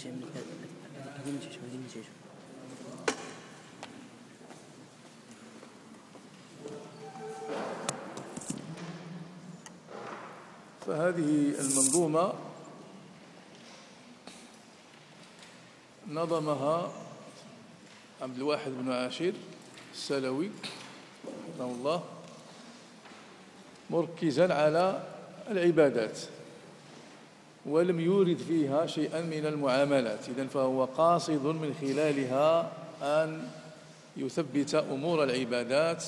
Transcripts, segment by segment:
فهذه المنظومة نظمها عبد الواحد بن عاشر السلوي رحمه الله، مركزا على العبادات، ولم يورد فيها شيئا من المعاملات. إذن فهو قاصد من خلالها أن يثبت أمور العبادات،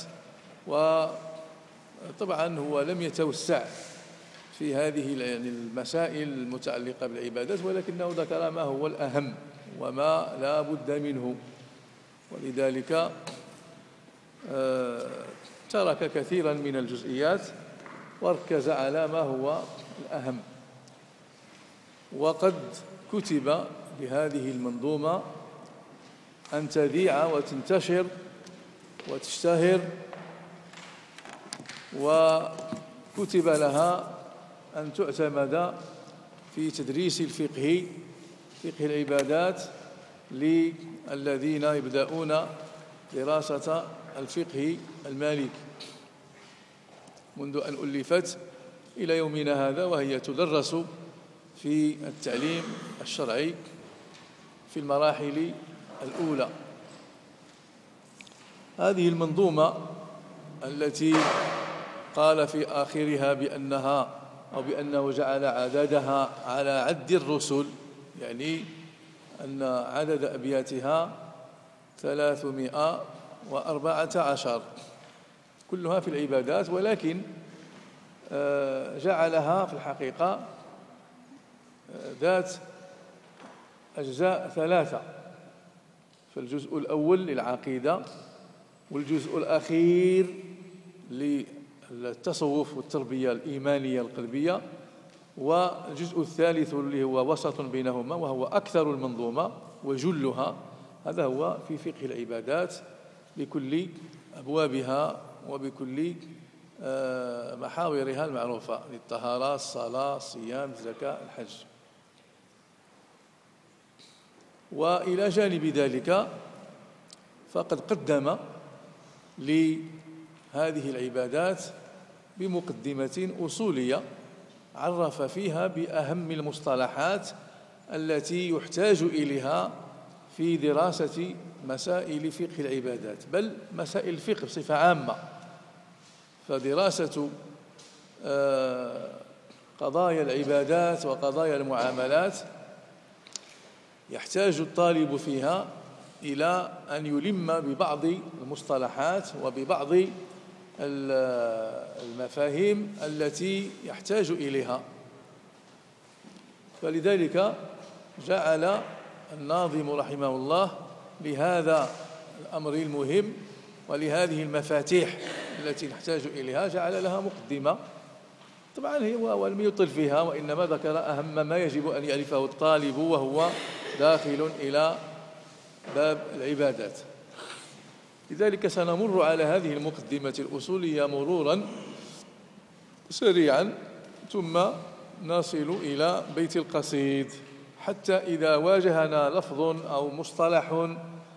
وطبعا هو لم يتوسع في هذه المسائل المتعلقة بالعبادات، ولكنه ذكر ما هو الأهم وما لا بد منه، ولذلك ترك كثيرا من الجزئيات وركز على ما هو الأهم. وقد كتب بهذه المنظومة أن تذيع وتنتشر وتشتهر، وكتب لها أن تعتمد في تدريس الفقه، فقه العبادات، للذين يبدأون دراسة الفقه المالكي منذ أن ألفت إلى يومنا هذا، وهي تدرس في التعليم الشرعي في المراحل الأولى. هذه المنظومة التي قال في آخرها بأنه جعل عددها على عد الرسل، يعني أن عدد أبياتها 314 كلها في العبادات، ولكن جعلها في الحقيقة ذات أجزاء ثلاثة، فالجزء الأول للعقيدة، والجزء الأخير للتصوف والتربية الإيمانية القلبية، والجزء الثالث اللي هو وسط بينهما وهو أكثر المنظومة وجلها، هذا هو في فقه العبادات بكل أبوابها وبكل محاورها المعروفة للطهارة، الصلاة، الصيام، الزكاة، الحج. وإلى جانب ذلك فقد قدم لهذه العبادات بمقدمة أصولية عرف فيها بأهم المصطلحات التي يحتاج إليها في دراسة مسائل فقه العبادات، بل مسائل الفقه بصفة عامة. فدراسة قضايا العبادات وقضايا المعاملات يحتاج الطالب فيها إلى أن يلم ببعض المصطلحات وببعض المفاهيم التي يحتاج إليها. فلذلك جعل الناظم رحمه الله لهذا الأمر المهم ولهذه المفاتيح التي نحتاج إليها جعل لها مقدمة. طبعا هو لم يطل فيها، وإنما ذكر أهم ما يجب أن يعرفه الطالب وهو داخل إلى باب العبادات. لذلك سنمر على هذه المقدمة الأصولية مرورا سريعا، ثم نصل إلى بيت القصيد، حتى إذا واجهنا لفظ أو مصطلح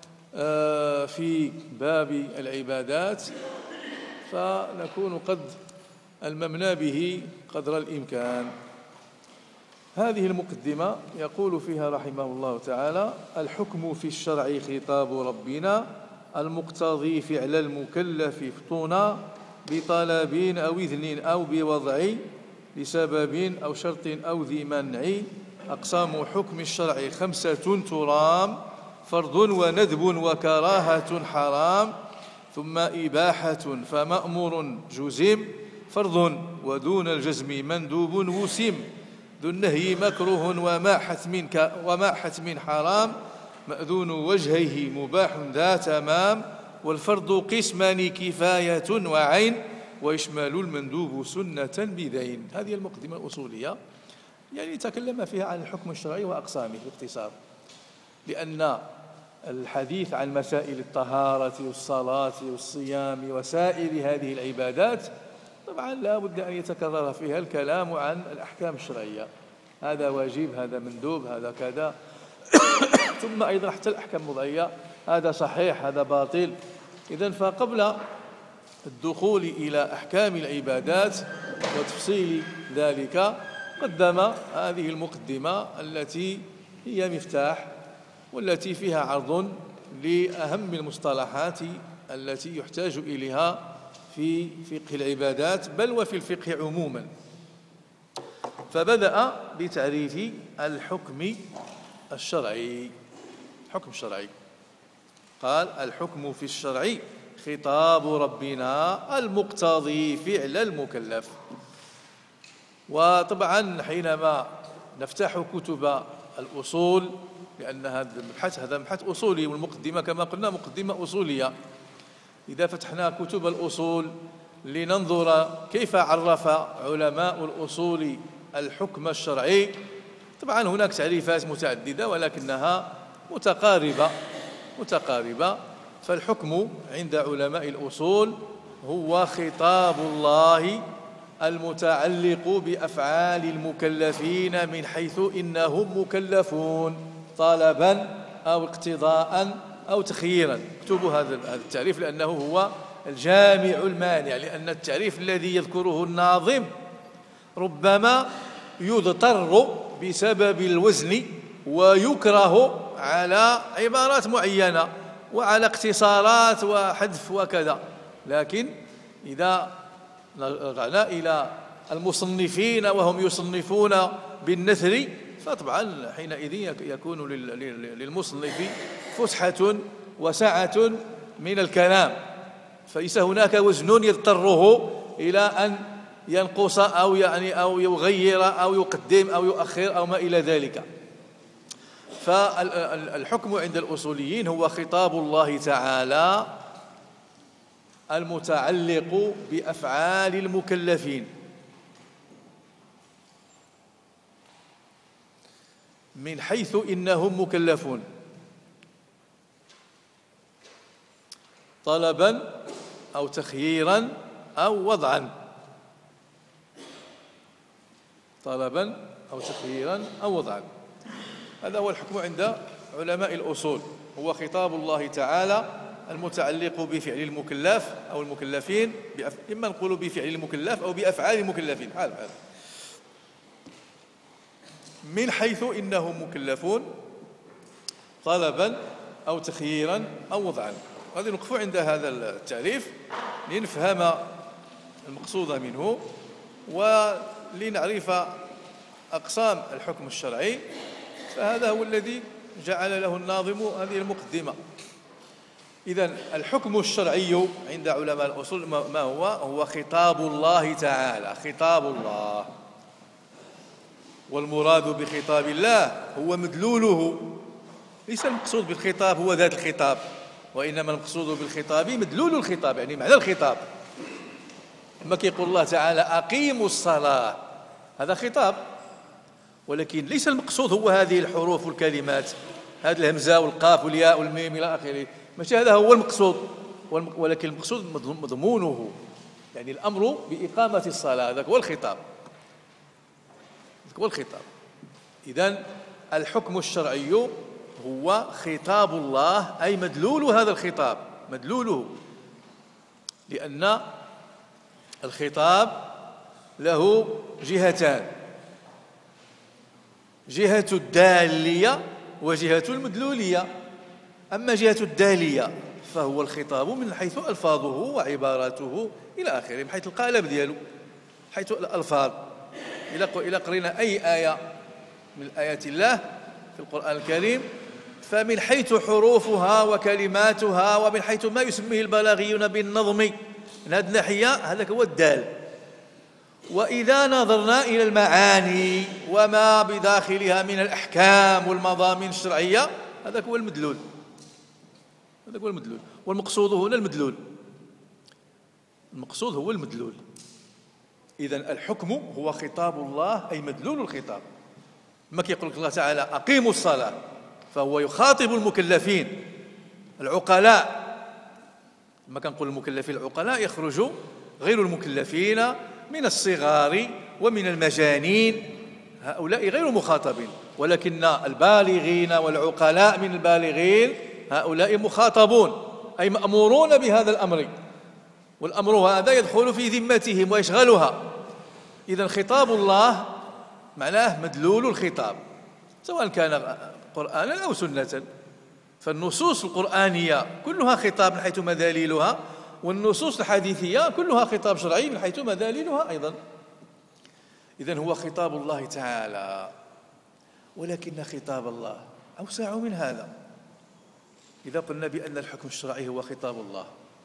في باب العبادات فنكون قد الممنا به قدر الإمكان. هذه المقدمة يقول فيها رحمه الله تعالى: الحكم في الشرع خطاب ربنا المقتضي فعل المكلف فطونا بطلب أو إذن أو بوضع لسبب أو شرط أو ذي منع. أقسام حكم الشرع 5 ترام: فرض وندب وكراهة حرام، ثم إباحة فمأمور جزم، فرض ودون الجزم مندوب وسم، ذو النهي مكروه وما حتم حرام، مأذون وجهيه مباح ذا تمام، والفرض قسمان كفاية وعين، ويشمل المندوب سنة بذين. هذه المقدمة الأصولية، يعني تكلم فيها عن الحكم الشرعي وأقسامه باختصار، لأن الحديث عن مسائل الطهارة والصلاة والصيام وسائر هذه العبادات طبعا لا بد أن يتكرر فيها الكلام عن الأحكام الشرعية، هذا واجب، هذا مندوب، هذا كذا، ثم أيضا حتى الأحكام الوضعية، هذا صحيح هذا باطل. إذن فقبل الدخول إلى أحكام العبادات وتفصيل ذلك قدم هذه المقدمة التي هي مفتاح، والتي فيها عرض لأهم المصطلحات التي يحتاج إليها في فقه العبادات بل وفي الفقه عموما. فبدأ بتعريف الحكم الشرعي. الحكم الشرعي قال: الحكم في الشرع خطاب ربنا المقتضي فعل المكلف. وطبعا حينما نفتح كتب الأصول، لأن هذا مبحث أصولي، والمقدمة كما قلنا مقدمة أصولية، إذا فتحنا كتب الأصول لننظر كيف عرف علماء الأصول الحكم الشرعي، طبعا هناك تعريفات متعددة ولكنها متقاربة. فالحكم عند علماء الأصول هو خطاب الله المتعلق بأفعال المكلفين من حيث إنهم مكلفون طلبا أو اقتضاء أو تخييرا. اكتبوا هذا التعريف لأنه هو الجامع المانع، لأن التعريف الذي يذكره الناظم ربما يضطر بسبب الوزن ويكره على عبارات معينة وعلى اقتصارات وحذف وكذا. لكن إذا رجعنا إلى المصنفين وهم يصنفون بالنثر، فطبعا حينئذ يكون للمصنف فسحة وسعة من الكلام، فليس هناك وزن يضطره إلى أن ينقص أو يغير أو يقدم أو يؤخر أو ما إلى ذلك. فالحكم عند الأصوليين هو خطاب الله تعالى المتعلق بأفعال المكلفين من حيث إنهم مكلفون طلبا أو تخييرا أو وضعا. طلبا أو تخييرا أو وضعا، هذا هو الحكم عند علماء الأصول، هو خطاب الله تعالى المتعلق بفعل المكلف أو المكلفين، إما نقول بفعل المكلف أو بأفعال المكلفين حال من حيث إنهم مكلفون طلبا أو تخييرا أو وضعا. غادي نوقفوا عند هذا التعريف لنفهم المقصود منه ولنعرف أقسام الحكم الشرعي. فهذا هو الذي جعل له الناظم هذه المقدمة. إذن الحكم الشرعي عند علماء الأصول ما هو؟ هو خطاب الله تعالى، خطاب الله. والمراد بخطاب الله هو مدلوله، ليس المقصود بالخطاب هو ذات الخطاب، وإنما المقصود بالخطاب مدلول الخطاب، يعني معنى الخطاب. لما يقول الله تعالى أقيموا الصلاة، هذا خطاب، ولكن ليس المقصود هو هذه الحروف والكلمات، هذه الهمزة والقاف والياء والميم إلى آخره، ماشي هذا هو المقصود، ولكن المقصود مضمونه، يعني الأمر بإقامة الصلاة، هذا هو الخطاب. إذن الحكم الشرعي هو خطاب الله، أي مدلول هذا الخطاب، مدلوله، لأن الخطاب له جهتان، جهة الدالية وجهة المدلولية. أما جهة الدالية فهو الخطاب من حيث ألفاظه وعباراته إلى آخره، من حيث القالب ديالو، حيث الألفاظ. إلى قرينا أي آية من آيات الله في القرآن الكريم، فمن حيث حروفها وكلماتها ومن حيث ما يسميه البلاغيون بالنظم، من هذه الناحية هذا هو الدال. وإذا نظرنا إلى المعاني وما بداخلها من الأحكام والمضامين الشرعية، هذا هو المدلول، والمقصود هنا المدلول، المقصود هو المدلول. إذن الحكم هو خطاب الله، أي مدلول الخطاب. ما يقول الله تعالى أقيموا الصلاة، فهو يخاطب المكلفين العقلاء. ما كنقول المكلفين العقلاء يخرج غير المكلفين من الصغار ومن المجانين، هؤلاء غير مخاطبين، ولكن البالغين والعقلاء من البالغين هؤلاء مخاطبون، أي مأمورون بهذا الأمر، والأمر هذا يدخل في ذمتهم ويشغلها. إذن خطاب الله معناه مدلول الخطاب، سواء كان قرآنا أو سنة، فالنصوص القرآنية كلها خطاب من حيث مداليلها، والنصوص الحديثية كلها خطاب شرعي من حيث مداليلها أيضا. إذن هو خطاب الله تعالى، ولكن خطاب الله أوسع من هذا. إذا قلنا بأن الحكم الشرعي هو خطاب الله،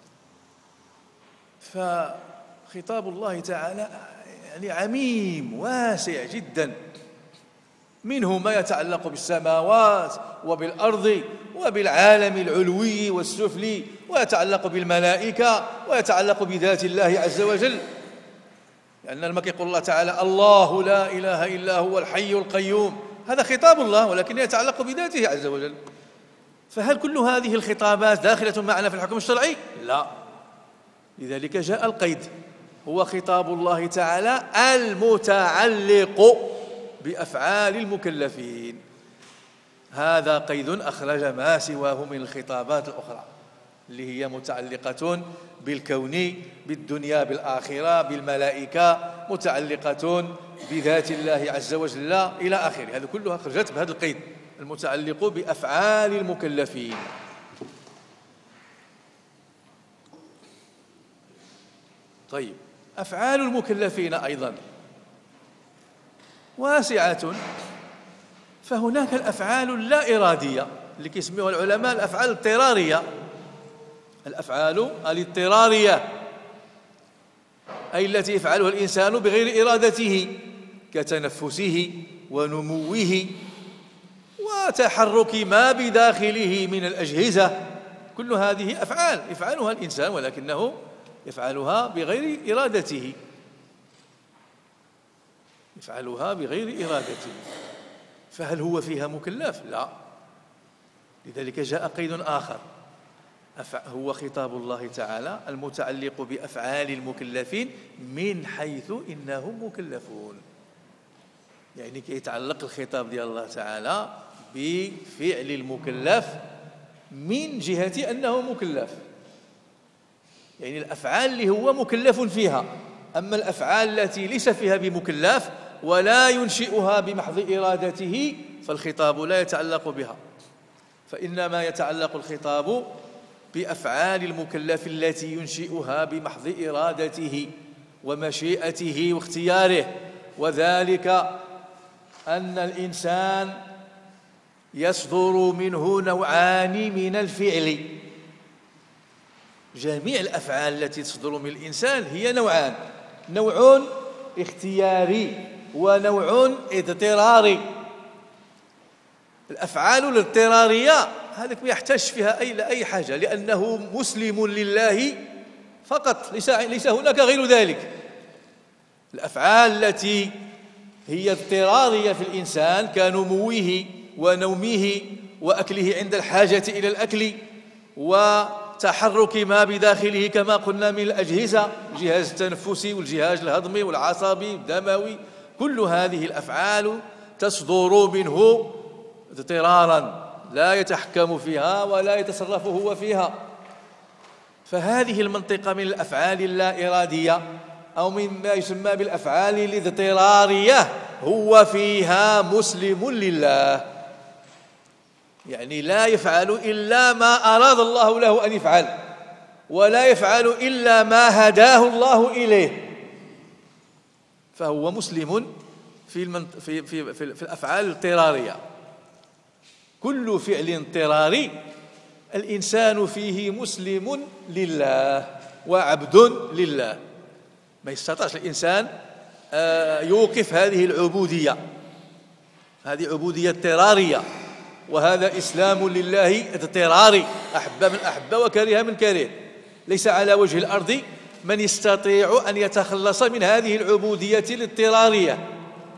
فخطاب الله تعالى يعني عميم واسع جدا، منه ما يتعلق بالسماوات وبالأرض وبالعالم العلوي والسفلي، ويتعلق بالملائكة، ويتعلق بذات الله عز وجل، لأن لما يقول الله تعالى الله لا إله إلا هو الحي القيوم، هذا خطاب الله ولكن يتعلق بذاته عز وجل. فهل كل هذه الخطابات داخلة معنا في الحكم الشرعي؟ لا، لذلك جاء القيد، هو خطاب الله تعالى المتعلق بأفعال المكلفين. هذا قيد أخرج ما سواه من الخطابات الأخرى اللي هي متعلقة بالكون، بالدنيا، بالآخرة، بالملائكة، متعلقة بذات الله عز وجل إلى آخره. هذه كلها خرجت بهذا القيد المتعلق بأفعال المكلفين. طيب، أفعال المكلفين أيضا واسعة، فهناك الأفعال اللا إرادية اللي يسميها العلماء الأفعال الاضطرارية. الأفعال الاضطرارية أي التي يفعلها الإنسان بغير إرادته، كتنفسه ونموه وتحرك ما بداخله من الأجهزة، كل هذه أفعال يفعلها الإنسان ولكنه يفعلها بغير إرادته، يفعلها بغير إرادته، فهل هو فيها مكلف؟ لا. لذلك جاء قيد آخر، هو خطاب الله تعالى المتعلق بأفعال المكلفين من حيث إنهم مكلفون، يعني كيتعلق الخطاب ديال الله تعالى بفعل المكلف من جهة أنه مكلف، يعني الأفعال اللي هو مكلف فيها. أما الأفعال التي ليس فيها بمكلف ولا ينشئها بمحض إرادته فالخطاب لا يتعلق بها، فإنما يتعلق الخطاب بأفعال المكلف التي ينشئها بمحض إرادته ومشيئته واختياره، وذلك أن الإنسان يصدر منه نوعان من الفعل. جميع الأفعال التي تصدر من الإنسان هي نوعان، نوع اختياري ونوع اضطراري. الأفعال الاضطرارية هذا ما يحتاج فيها أي حاجة، لأنه مسلم لله فقط، ليس هناك غير ذلك. الأفعال التي هي اضطرارية في الإنسان كنموه ونومه وأكله عند الحاجة إلى الأكل وتحرك ما بداخله كما قلنا من الأجهزة، الجهاز التنفسي والجهاز الهضمي والعصبي والدموي، كل هذه الأفعال تصدر منه اضطرارا لا يتحكم فيها ولا يتصرف هو فيها. فهذه المنطقة من الأفعال اللا إرادية أو مما يسمى بالأفعال الاضطرارية هو فيها مسلم لله، يعني لا يفعل إلا ما أراد الله له أن يفعل، ولا يفعل إلا ما هداه الله إليه، فهو مسلم في الأفعال الاضطرارية. كل فعل اضطراري الإنسان فيه مسلم لله وعبد لله، ما يستطيعش الإنسان يوقف هذه العبودية، هذه عبودية اضطرارية، وهذا إسلام لله اضطراري، أحب من أحب وكره من كره. ليس على وجه الأرض من يستطيع أن يتخلص من هذه العبودية الاضطرارية.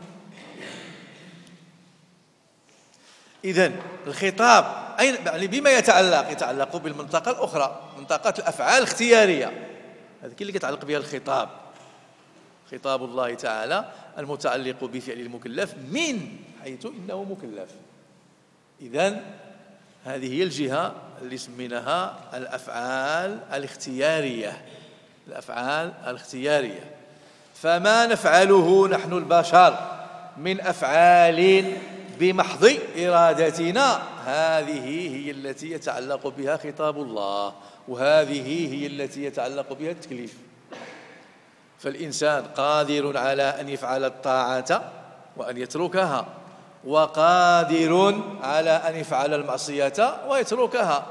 إذن الخطاب يعني بما يتعلق بالمنطقة الأخرى، منطقة الأفعال الاختيارية، هذه اللي يتعلق بها الخطاب. خطاب الله تعالى المتعلق بفعل المكلف من حيث إنه مكلف. إذن هذه هي الجهة اللي سميناها الأفعال الاختيارية. الأفعال الاختيارية، فما نفعله نحن البشر من أفعال بمحض إرادتنا هذه هي التي يتعلق بها خطاب الله، وهذه هي التي يتعلق بها التكليف. فالإنسان قادر على أن يفعل الطاعة وأن يتركها، وقادر على أن يفعل المعصية ويتركها،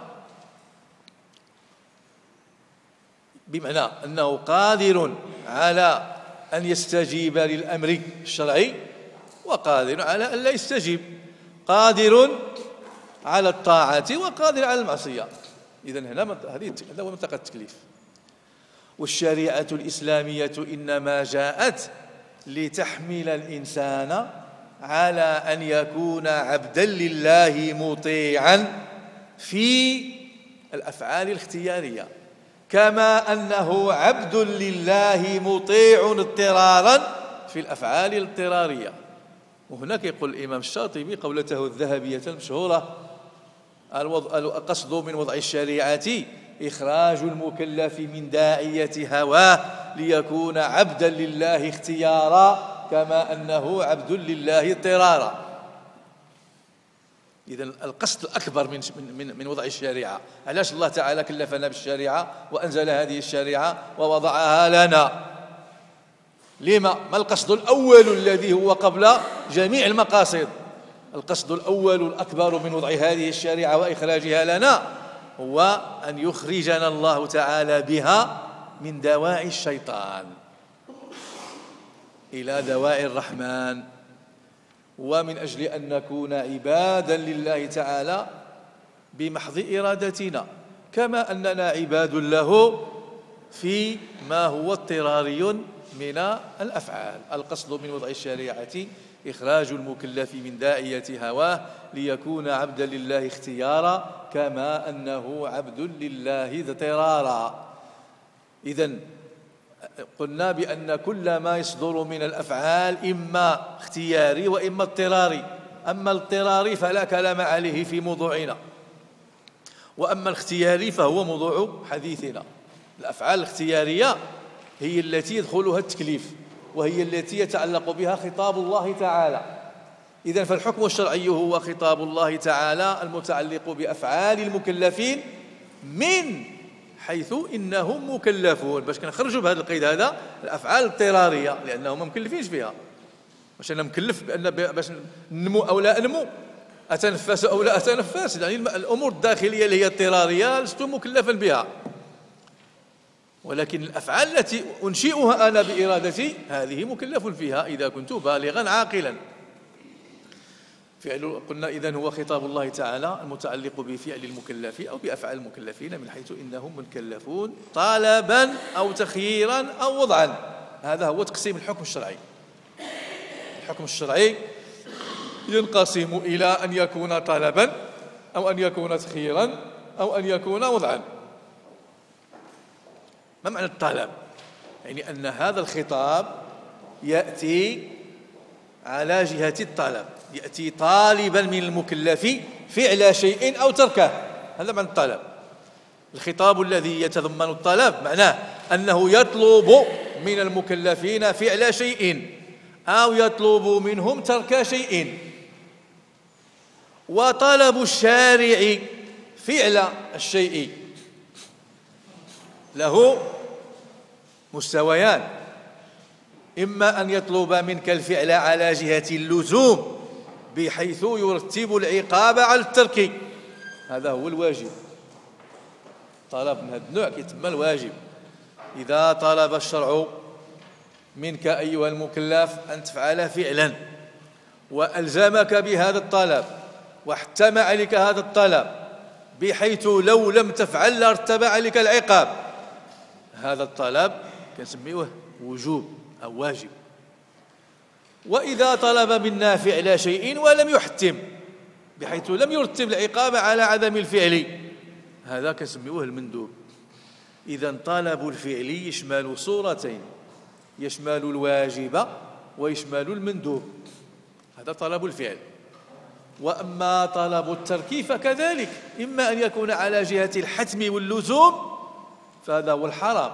بمعنى أنه قادر على أن يستجيب للأمر الشرعي وقادر على أن لا يستجيب، قادر على الطاعة وقادر على المعصية. إذن هنا هذا هو منطقة التكليف. والشريعة الإسلامية إنما جاءت لتحمل الإنسان على أن يكون عبدا لله مطيعا في الأفعال الاختيارية، كما أنه عبد لله مطيع اضطرارا في الأفعال الاضطرارية. وهناك يقول الإمام الشاطبي قولته الذهبية المشهورة: القصد من وضع الشريعة إخراج المكلف من داعية هواه ليكون عبدا لله اختيارا كما أنه عبد لله اضطرارا. إذن القصد الأكبر من وضع الشريعة. علاش الله تعالى كلفنا بالشريعة وأنزل هذه الشريعة ووضعها لنا؟ لما؟ ما القصد الأول الذي هو قبل جميع المقاصد؟ القصد الأول الأكبر من وضع هذه الشريعة وإخراجها لنا هو أن يخرجنا الله تعالى بها من دواعي الشيطان إلى دواعي الرحمن، ومن أجل أن نكون عبادا لله تعالى بمحض إرادتنا، كما أننا عباد له في ما هو اضطراري من الأفعال. القصد من وضع الشريعة إخراج المكلف من داعية هواه ليكون عبدا لله اختيارا كما أنه عبد لله اضطرارا. إذن قلنا بأن كل ما يصدر من الأفعال إما اختياري وإما اضطراري. أما الاضطراري فلا كلام عليه في موضوعنا، وأما الاختياري فهو موضوع حديثنا. الأفعال الاختيارية هي التي يدخلها التكليف، وهي التي يتعلق بها خطاب الله تعالى. إذن فالحكم الشرعي هو خطاب الله تعالى المتعلق بأفعال المكلفين من حيث إنهم مكلفون. باش كنخرجوا بهذا القيد هذا الأفعال الاضطرارية، لأنهم ما مكلفينش فيها. باش أنا مكلف باش نمو أو لا أنمو، أتنفس أو لا أتنفس، يعني الأمور الداخلية اللي هي اضطرارية لست مكلفا بها. ولكن الأفعال التي أنشئها أنا بإرادتي هذه مكلف فيها إذا كنت بالغا عاقلا. قلنا إذن هو خطاب الله تعالى المتعلق بفعل المكلف أو بأفعال المكلفين من حيث إنهم مكلفون طلبا أو تخييرا أو وضعا. هذا هو تقسيم الحكم الشرعي. الحكم الشرعي ينقسم إلى أن يكون طلبا أو أن يكون تخييرا أو أن يكون وضعا. ما معنى الطلب؟ يعني أن هذا الخطاب يأتي على جهة الطلب، يأتي طالبا من المكلف فعل شيء أو تركه. هذا معنى الطلب. الخطاب الذي يتضمن الطلب معناه أنه يطلب من المكلفين فعل شيء أو يطلب منهم ترك شيء. وطلب الشارع فعل الشيء له مستويان: إما أن يطلب منك الفعل على جهة اللزوم بحيث يرتب العقاب على الترك، هذا هو الواجب. طلب من هذا النوع يتم الواجب. إذا طلب الشرع منك أيها المكلف أن تفعل فعلا وألزمك بهذا الطلب واحتم عليك هذا الطلب بحيث لو لم تفعل لارتب عليك العقاب، هذا الطلب كنسميوه وجوب أو واجب. وإذا طلب منا فعل شيء ولم يحتم بحيث لم يرتب العقاب على عدم الفعل، هذا كنسميوه المندوب. إذن طلب الفعل يشمل صورتين: يشمل الواجب ويشمل المندوب، هذا طلب الفعل. وأما طلب الترك فكذلك، إما أن يكون على جهة الحتم واللزوم فهذا هو الحرام.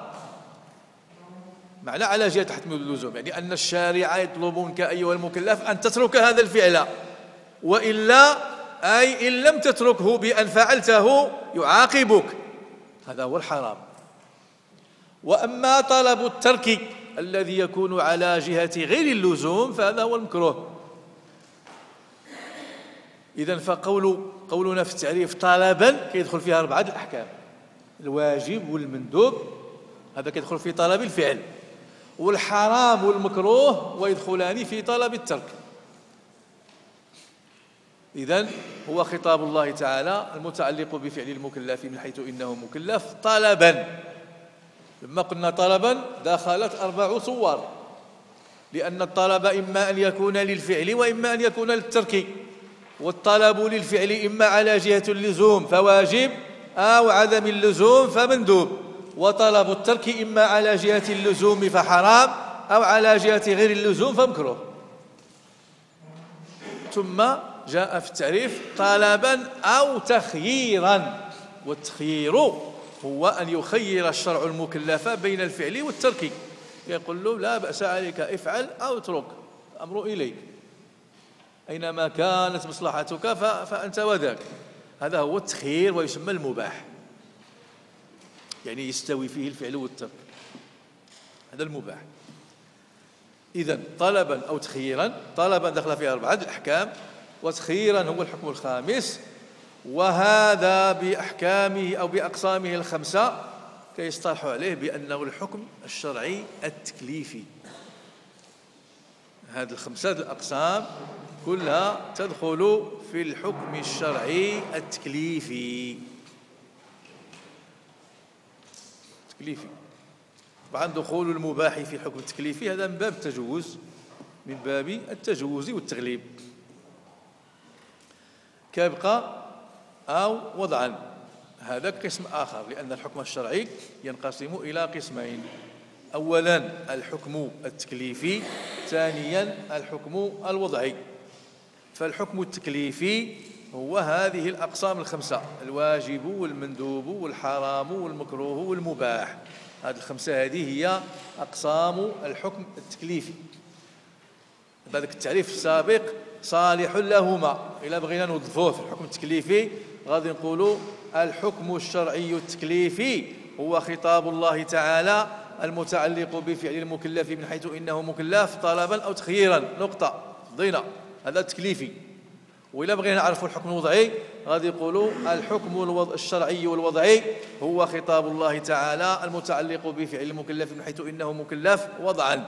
معنى على جهة الحتم واللزوم يعني أن الشارع يطلب منك أيها المكلف أن تترك هذا الفعل، وإلا أي إن لم تتركه بأن فعلته يعاقبك، هذا هو الحرام. وأما طلب الترك الذي يكون على جهة غير اللزوم فهذا هو المكروه. إذن قولنا في التعريف طلبا كيدخل فيها 4 الأحكام: الواجب والمندوب، هذا كيدخل في طلب الفعل، والحرام والمكروه ويدخلان في طلب الترك. إذن هو خطاب الله تعالى المتعلق بفعل المكلف من حيث إنه مكلف طلبا. لما قلنا طلبا دخلت 4 صور، لأن الطلب إما أن يكون للفعل وإما أن يكون للترك. والطلب للفعل إما على جهة اللزوم فواجب أو عدم اللزوم فمندوب، وطلب الترك إما على جهة اللزوم فحرام أو على جهة غير اللزوم فمكروه. ثم جاء في التعريف طلبا أو تخييرا، والتخيير هو أن يخير الشرع المكلف بين الفعل والترك، يقول له لا بأس عليك، افعل أو اترك، الأمر إليك، أينما كانت مصلحتك فأنت وذاك. هذا هو التخيير ويسمى المباح، يعني يستوي فيه الفعل والترك، هذا المباح. إذن طلبا أو تخييرا، طلبا دخل فيها 4 الأحكام، وتخييرا هو الحكم الخامس، وهذا بأحكامه أو بأقسامه ال5 كيصطلح عليه بأنه الحكم الشرعي التكليفي. هذه ال5 الأقسام كلها تدخل في الحكم الشرعي التكليفي. طبعا دخول المباح في الحكم التكليفي هذا من باب التجوز، من باب التجوز والتغليب. كيبقى أو وضعا، هذا قسم آخر، لأن الحكم الشرعي ينقسم إلى قسمين: أولا الحكم التكليفي، ثانيا الحكم الوضعي. فالحكم التكليفي هو هذه الأقسام ال5: الواجب والمندوب والحرام والمكروه والمباح. هذه ال5 هذه هي أقسام الحكم التكليفي. ذلك التعريف السابق صالح لهما، إلا بغينا نوظفوه في الحكم التكليفي غادي نقولوا الحكم الشرعي التكليفي هو خطاب الله تعالى المتعلق بفعل المكلف من حيث إنه مكلف طلبا أو تخييرا، نقطة، ضينا، هذا التكليفي. وإلا بغينا نعرفوا الحكم الوضعي غادي يقولوا الحكم الشرعي والوضعي هو خطاب الله تعالى المتعلق بفعل المكلف من حيث إنه مكلف وضعا،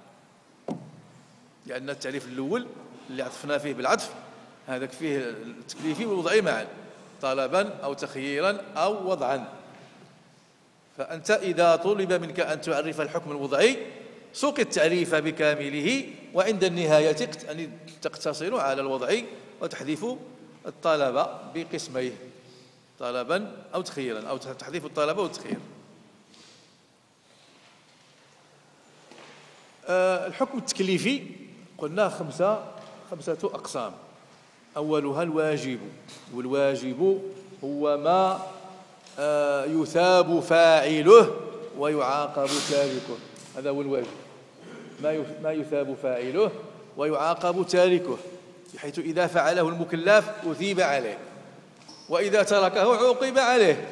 لأن التعريف الأول اللي عطفنا فيه بالعطف هذاك فيه التكليفي والوضعي معا، طلبا أو تخييرا أو وضعا. فأنت إذا طلب منك أن تعرف الحكم الوضعي سوق التعريف بكامله، وعند النهاية أن تقتصر على الوضعي وتحذف الطلب بقسميه: طلبا أو تخييرا، أو تحذف الطلب والتخيير. الحكم التكليفي قلنا 5 أقسام: أولها الواجب، والواجب هو ما يثاب فاعله ويعاقب تاركه، هذا هو الواجب، ما يثاب فاعله ويعاقب تاركه، بحيث إذا فعله المكلف أثيب عليه وإذا تركه عوقب عليه.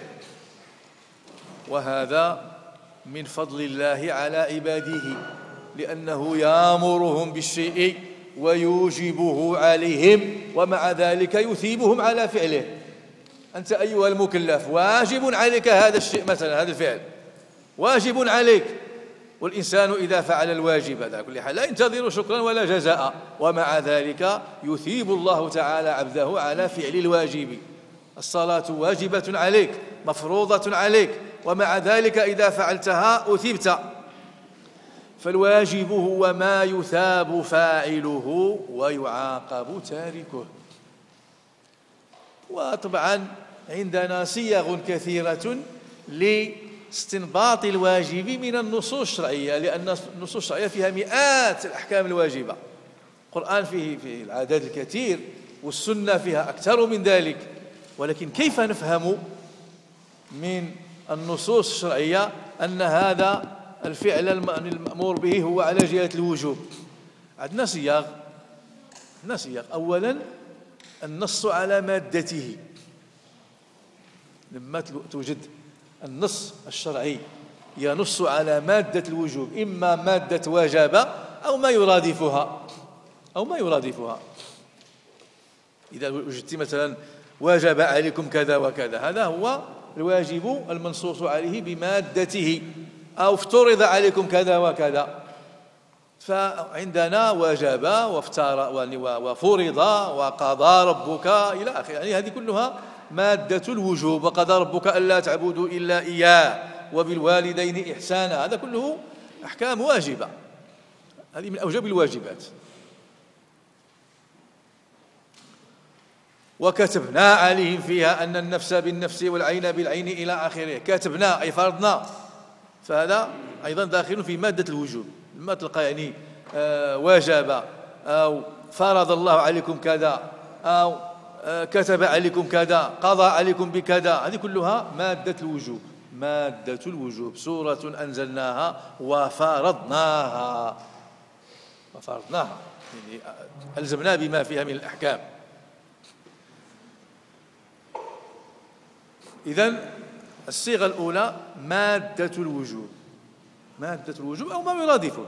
وهذا من فضل الله على عباده، لأنه يأمرهم بالشيء ويوجبه عليهم ومع ذلك يثيبهم على فعله. أنت أيها المكلف واجب عليك هذا الشيء، مثلا هذا الفعل واجب عليك، والإنسان إذا فعل الواجب على كل حال لا ينتظر شكرا ولا جزاء، ومع ذلك يثيب الله تعالى عبده على فعل الواجب. الصلاة واجبة عليك مفروضة عليك، ومع ذلك إذا فعلتها أثبت. فالواجب هو ما يثاب فاعله ويعاقب تاركه. وطبعا عندنا صيغ كثيرة باستنباط الواجب من النصوص الشرعية، لأن النصوص الشرعية فيها مئات الأحكام الواجبة. القرآن فيه العدد الكثير، والسنة فيها أكثر من ذلك. ولكن كيف نفهم من النصوص الشرعية أن هذا الفعل المأمور به هو على جهة الوجوب؟ عندنا صياغ. أولا النص على مادته. لما توجد النص الشرعي ينص على مادة الوجوب، إما مادة وجب أو ما يرادفها. إذا وجدت مثلا وجب عليكم كذا وكذا، هذا هو الواجب المنصوص عليه بمادته. أو افترض عليكم كذا وكذا، فعندنا وجب وفرض وقضى ربك إلى آخره. يعني هذه كلها مادة الوجوب. وقضى ربك ألا تعبدوا إلا إياه وبالوالدين إحسانا، هذا كله أحكام واجبة، هذه من أوجب الواجبات. وكتبنا عليهم فيها أن النفس بالنفس والعين بالعين إلى آخره. كتبنا أي فرضنا، فهذا أيضا داخل في مادة الوجوب. لما تلقى يعني وجب أو فرض الله عليكم كذا أو كتب عليكم كذا، قضى عليكم بكذا، هذه كلها مادة الوجوب. سورة أنزلناها وفرضناها، يعني ألزمنا بما فيها من الأحكام. إذن الصيغة الأولى مادة الوجوب أو ما يرادفه.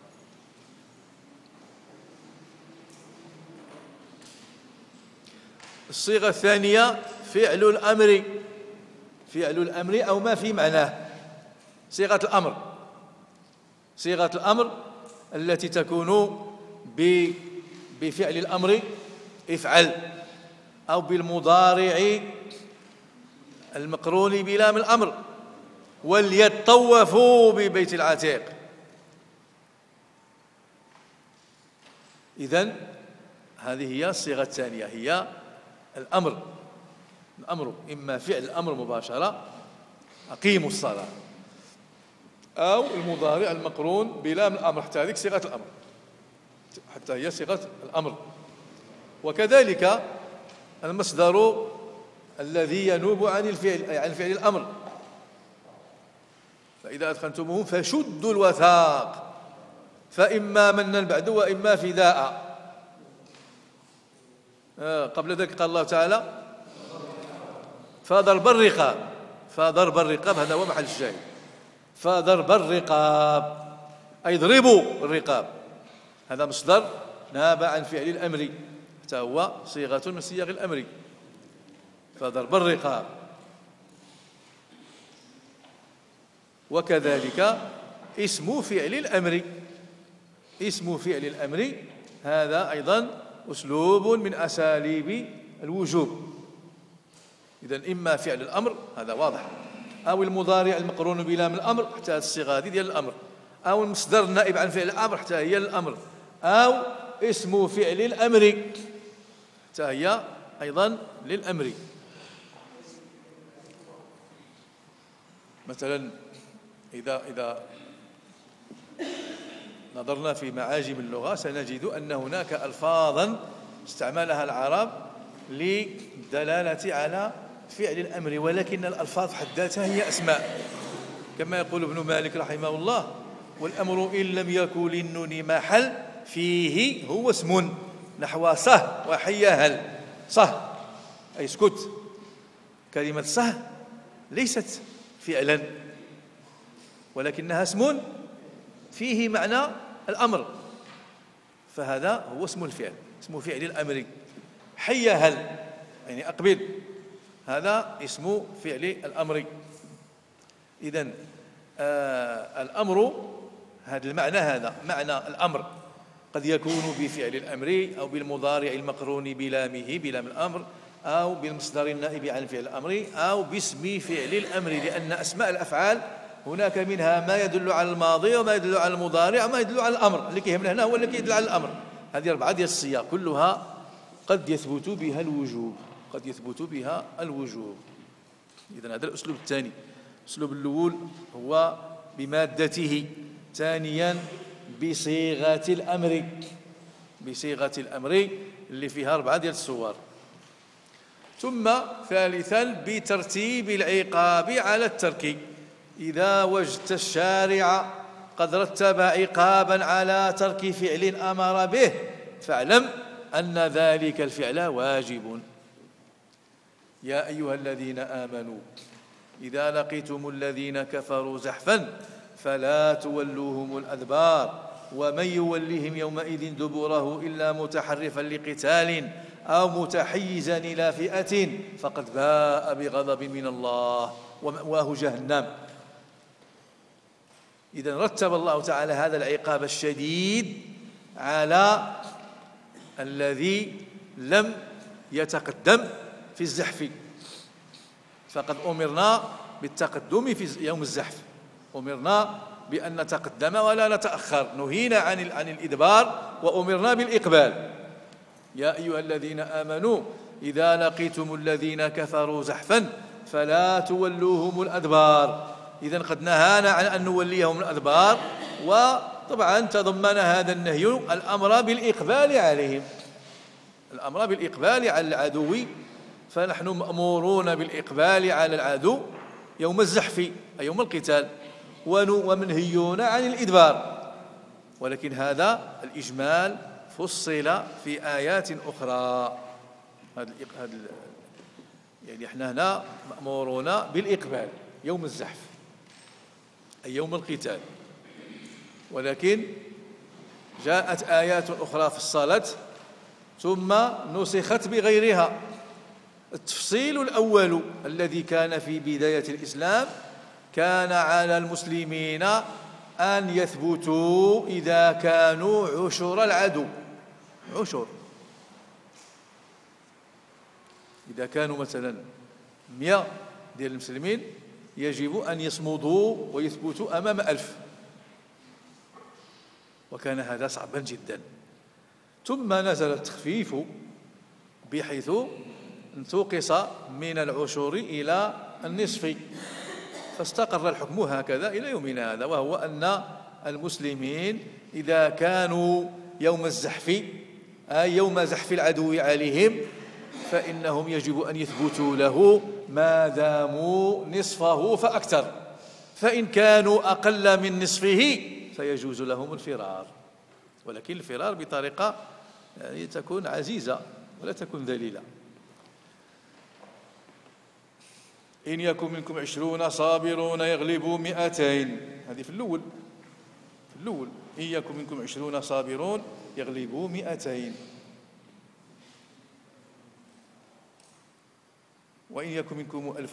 الصيغة الثانية فعل الأمر أو ما في معناه. صيغة الأمر التي تكون بفعل الأمر افعل، أو بالمضارع المقرون بلام الأمر، وليطوفوا ببيت العتيق. إذن هذه هي الصيغة الثانية، هي الأمر إما فعل الأمر مباشرة أقيموا الصلاة، أو المضارع المقرون بلام الأمر، حتى هذه صيغة الأمر، حتى هي صيغة الأمر. وكذلك المصدر الذي ينوب عن فعل الأمر. فإذا أدخلتموهم فشدوا الوثاق، فإما منا بعد وإما فداء. قبل ذلك قال الله تعالى فضرب الرقاب، هذا هو محل الشاهد. فضرب الرقاب أي ضربوا الرقاب، هذا مصدر ناب عن فعل الأمر، حتى هو صيغة من صيغ الأمر. فضرب الرقاب. وكذلك اسم فعل الأمر هذا أيضا أسلوب من أساليب الوجوب. إذن إما فعل الأمر، هذا واضح، أو المضارع المقرون بلام الأمر، حتى الصيغة هذه ديال الأمر، أو المصدر النائب عن فعل الأمر، حتى هي الأمر، أو اسم فعل الأمر، حتى هي أيضا للأمر. مثلا إذا نظرنا في معاجم اللغة سنجد أن هناك ألفاظا استعملها العرب للدلالة على فعل الأمر، ولكن الألفاظ حد ذاتها هي أسماء، كما يقول ابن مالك رحمه الله: والأمر إن لم يكن للنون محل فيه هو اسم، نحو صه وحيهل. صه أي اسكت. كلمة صه ليست فعلا، ولكنها اسم فيه معنى الأمر، فهذا هو اسم الفعل، اسم فعل الأمر. حيهل يعني أقبل، هذا اسم فعل الأمر. إذن الأمر هذا المعنى، هذا معنى الأمر، قد يكون بفعل الأمر أو بالمضارع المقرون بلامه بلام الأمر، أو بالمصدر النائب عن فعل الأمر، أو باسم فعل الأمر، لأن أسماء الأفعال هناك منها ما يدل على الماضي وما يدل على المضارع وما يدل على الأمر. اللي كيهمنا هنا هو اللي كيدل على الأمر. هذه 4 ديال الصيغ كلها قد يثبت بها الوجوب، إذن هذا الأسلوب الثاني. الأسلوب الأول هو بمادته، ثانيا بصيغة الأمر اللي فيها 4 ديال الصور، ثم ثالثا بترتيب العقاب على الترك. إذا وجدت الشارع قد رتب عقابا على ترك فعل أمر به فاعلم أن ذلك الفعل واجب. يا أيها الذين آمنوا إذا لقيتم الذين كفروا زحفا فلا تولوهم الأدبار ومن يولهم يومئذ دبره إلا متحرفا لقتال أو متحيزا إلى فئة فقد باء بغضب من الله ومأواه جهنم. إذن رتب الله تعالى هذا العقاب الشديد على الذي لم يتقدم في الزحف، فقد أمرنا بالتقدم في يوم الزحف، أمرنا بأن نتقدم ولا نتأخر، نهينا عن الإدبار وأمرنا بالإقبال. يا أيها الذين آمنوا إذا لقيتم الذين كفروا زحفا فلا تولوهم الأدبار. إذن قد نهانا عن أن نوليهم الأدبار، وطبعا تضمن هذا النهي الأمر بالإقبال عليهم، الأمر بالإقبال على العدو، فنحن مأمورون بالإقبال على العدو يوم الزحف أي يوم القتال، ومنهيون عن الإدبار. ولكن هذا الإجمال فصل في آيات أخرى. يعني احنا هنا مأمورون بالإقبال يوم الزحف أي يوم القتال، ولكن جاءت آيات أخرى في الصلاة ثم نسخت بغيرها. التفصيل الأول الذي كان في بداية الإسلام كان على المسلمين أن يثبتوا إذا كانوا عشر العدو، عشر، إذا كانوا مثلا 100 ديال المسلمين يجب أن يصمدوا ويثبتوا أمام 1000، وكان هذا صعبا جدا. ثم نزل التخفيف بحيث انتقص من العشر إلى النصف، فاستقر الحكم هكذا إلى يومنا هذا، وهو أن المسلمين إذا كانوا يوم الزحف أي يوم زحف العدو عليهم فإنهم يجب أن يثبتوا له ما داموا نصفه فأكثر، فإن كانوا أقل من نصفه فيجوز لهم الفرار، ولكن الفرار بطريقة يعني تكون عزيزة ولا تكون ذليلة. إن يكن منكم 20 صابرون يغلبوا 200، هذه في الأول، إن يكن منكم 20 صابرون يغلبوا 200، وإن يكن منكم 1000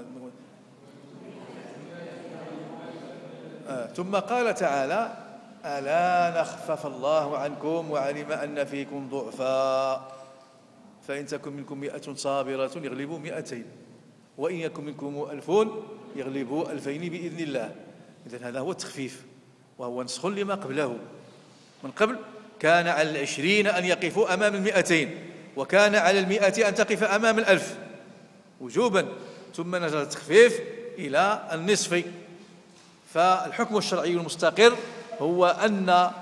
ثم قال تعالى ألا نخفف الله عنكم وعلم أن فيكم ضعفا فإن تكن منكم 100 صابرة يغلبوا 200، وإن يكن منكم 1000 يغلبوا 2000 بإذن الله. إذن هذا هو التخفيف، وهو نسخ لما قبله. من قبل كان على 20 أن يقفوا أمام 200، وكان على 100 أن تقف أمام 1000 وجوبا، ثم نزل التخفيف إلى النصف. فالحكم الشرعي المستقر هو أن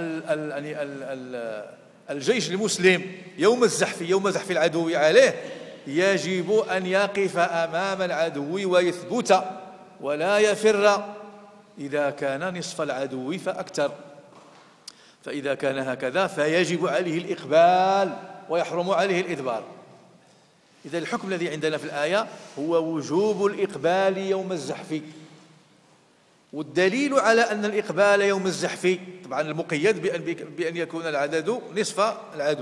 الجيش المسلم يوم الزحف، يوم زحف العدو عليه، يجب أن يقف أمام العدو ويثبت ولا يفر إذا كان نصف العدو فأكثر، فإذا كان هكذا فيجب عليه الإقبال ويحرم عليه الإدبار. إذا الحكم الذي عندنا في الآية هو وجوب الإقبال يوم الزحف، والدليل على أن الإقبال يوم الزحف طبعا المقيد بأن يكون العدد نصف العدو،